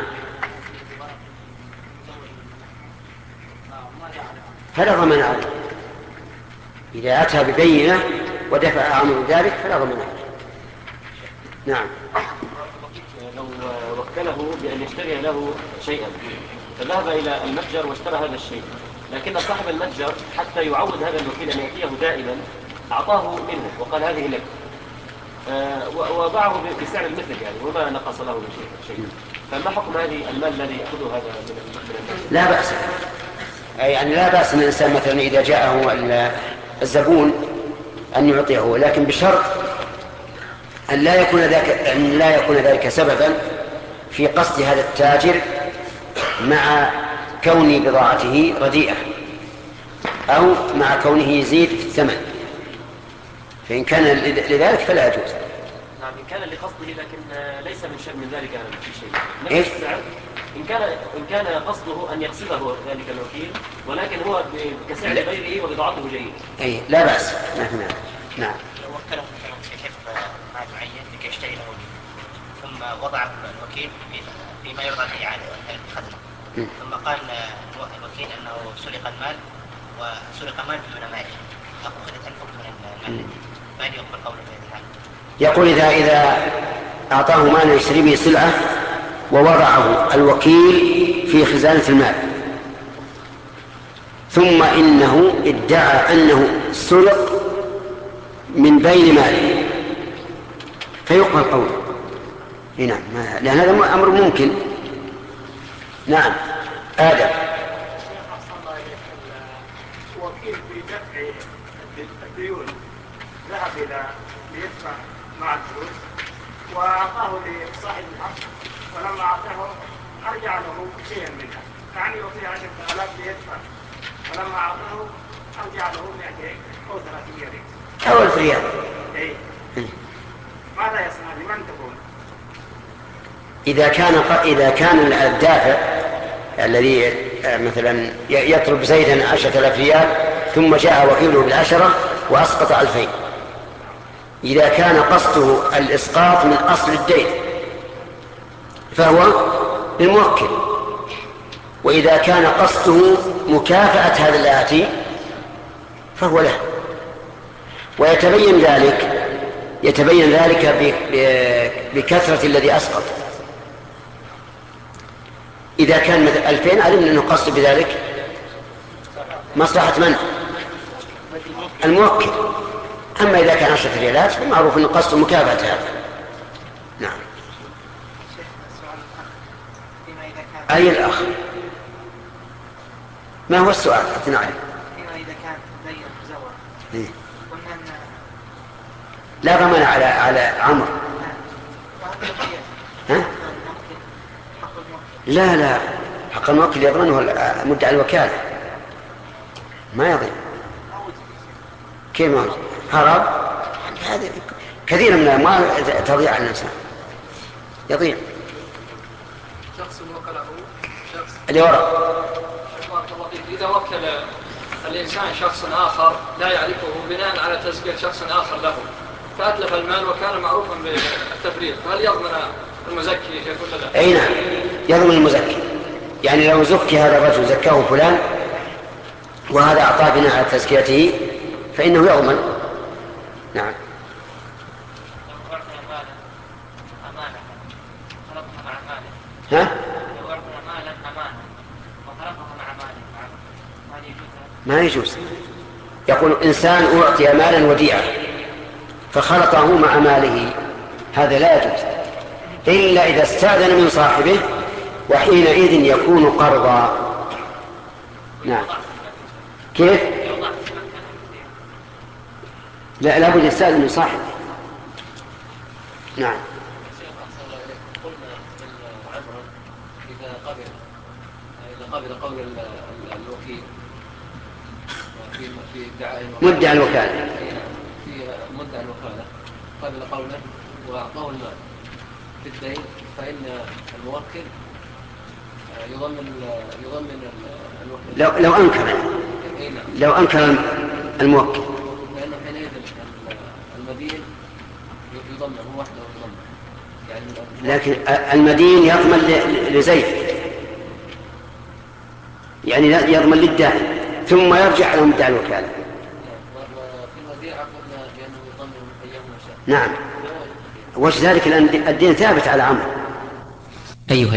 فلا ضمان عليه إذا أتى ببينة ودفع عمل ذلك فلا ضمان عليه. نعم. لو وكله بأن يشتري له شيئا فذهب إلى المتجر واشترى هذا الشيء، لكن صاحب المتجر حتى يعود هذا الوكيل أن يأتيه دائما أعطاه منه وقال هذه لك، وباعه بسعر المثل يعني وما نقص له من شيء، فما حكم هذه المال الذي يأخذه هذا من المال؟ لا بأس، يعني لا بأس من الإنسان مثلا إذا جاءه الزبون أن يعطيه، لكن بشرط أن لا يكون ذلك أن لا يكون ذلك سببا في قصد هذا التاجر مع كون بضاعته رديئة أو مع كونه يزيد في الثمن، فإن كان لذلك فلا يجوز. نعم، إن كان لقصده لكن ليس من شيء من ذلك في شيء. إيش؟ إن كان إن كان قصده أن يقصده ذلك الوكيل ولكن هو كسعر غيره وبضاعته جيدة. أي لا بأس، ما في مانع. نعم. لو وكله مثلا في حفظ مال معين لكي يشتري له ثم وضع الوكيل فيما يرضى الإعادة الخزنة، ثم قال الوكيل أنه سرق المال وسرق مال بدون مال، أخذت الحكم من المال، ما يقبل قوله في هذا؟ يقول إذا إذا أعطاه مالا يشتري به سلعة ووضعه الوكيل في خزانة المال ثم إنه ادعى أنه سرق من بين ماله فيقبل قوله. نعم، لأن هذا أمر ممكن. نعم. آدم. وكيل في دفع الديون ذهب إلى ليدفع مع الفلوس وأعطاه لصاحب الحق، ولما أعطاه أرجع له شيئا منها، يعني يعطيه عشرة آلاف ليدفع، ولما أعطاه أرجع له مئتين أو ثلاثمائة ريال أو ألف ريال. إيه. ماذا يصنع؟ لمن تكون؟ إذا كان إذا كان الدافع الذي مثلا يطلب زيدا عشرة آلاف ريال ثم جاء وكيله بالعشرة وأسقط ألفين، إذا كان قصده الإسقاط من أصل الدين فهو للموكل، وإذا كان قصده مكافأة هذا الآتي فهو له. ويتبين ذلك يتبين ذلك بكثرة الذي أسقط. إذا كان مثل ألفين علمنا أنه قصد بذلك مصلحة من؟ الموكل. أما إذا كان عشرة ريالات فمعروف أنه قصد مكافأة هذا. نعم. أي الأخ؟ ما هو السؤال؟ أعطنا عليه. إذا كان بين مزور إيه؟ قلنا أن لا ضمان على على عمرو. ها؟ لا لا، حق الموكل يضمنه مدعي الوكالة، ما يضمن. كيف ما هرب؟ هذا كثير من الأموال تضيع على الإنسان، يضيع. شخص وكله شخص اللي وراء. إذا وكل الإنسان شخص آخر لا يعرفه بناء على تزكية شخص آخر له فأتلف المال وكان معروفا بالتفريط، هل يضمن المزكي في كل ذلك؟ أي نعم، يضمن المزكي. يعني لو زكي هذا الرجل زكاه فلان وهذا أعطاه بناء على تزكيته فإنه يضمن. نعم. ها؟ ما يجوز. يقول إنسان أعطي مالا وديعا فخلطه مع ماله، هذا لا يجوز إلا إذا استأذن من صاحبه، وحينئذ يكون قرضا. نعم. كيف؟ لا لابد يستأذن من صاحبه. نعم. إذا قبل إذا قبل قول الوكيل في في ادعاء مدعي الوكالة في مدعي الوكالة قبل قوله وأعطاه المال في الدين، فإن الموكل يضمن يضمن الوكيل. لو لو أنكر لو أنكر الموكل لأنه حينئذ المدين يضمن هو وحده يضمن. لكن المدين يضمن لزيد، يعني يضمن للدائن ثم يرجع على مدعي الوكالة. نعم، وجه ذلك الدين ثابت على عمرو. أيها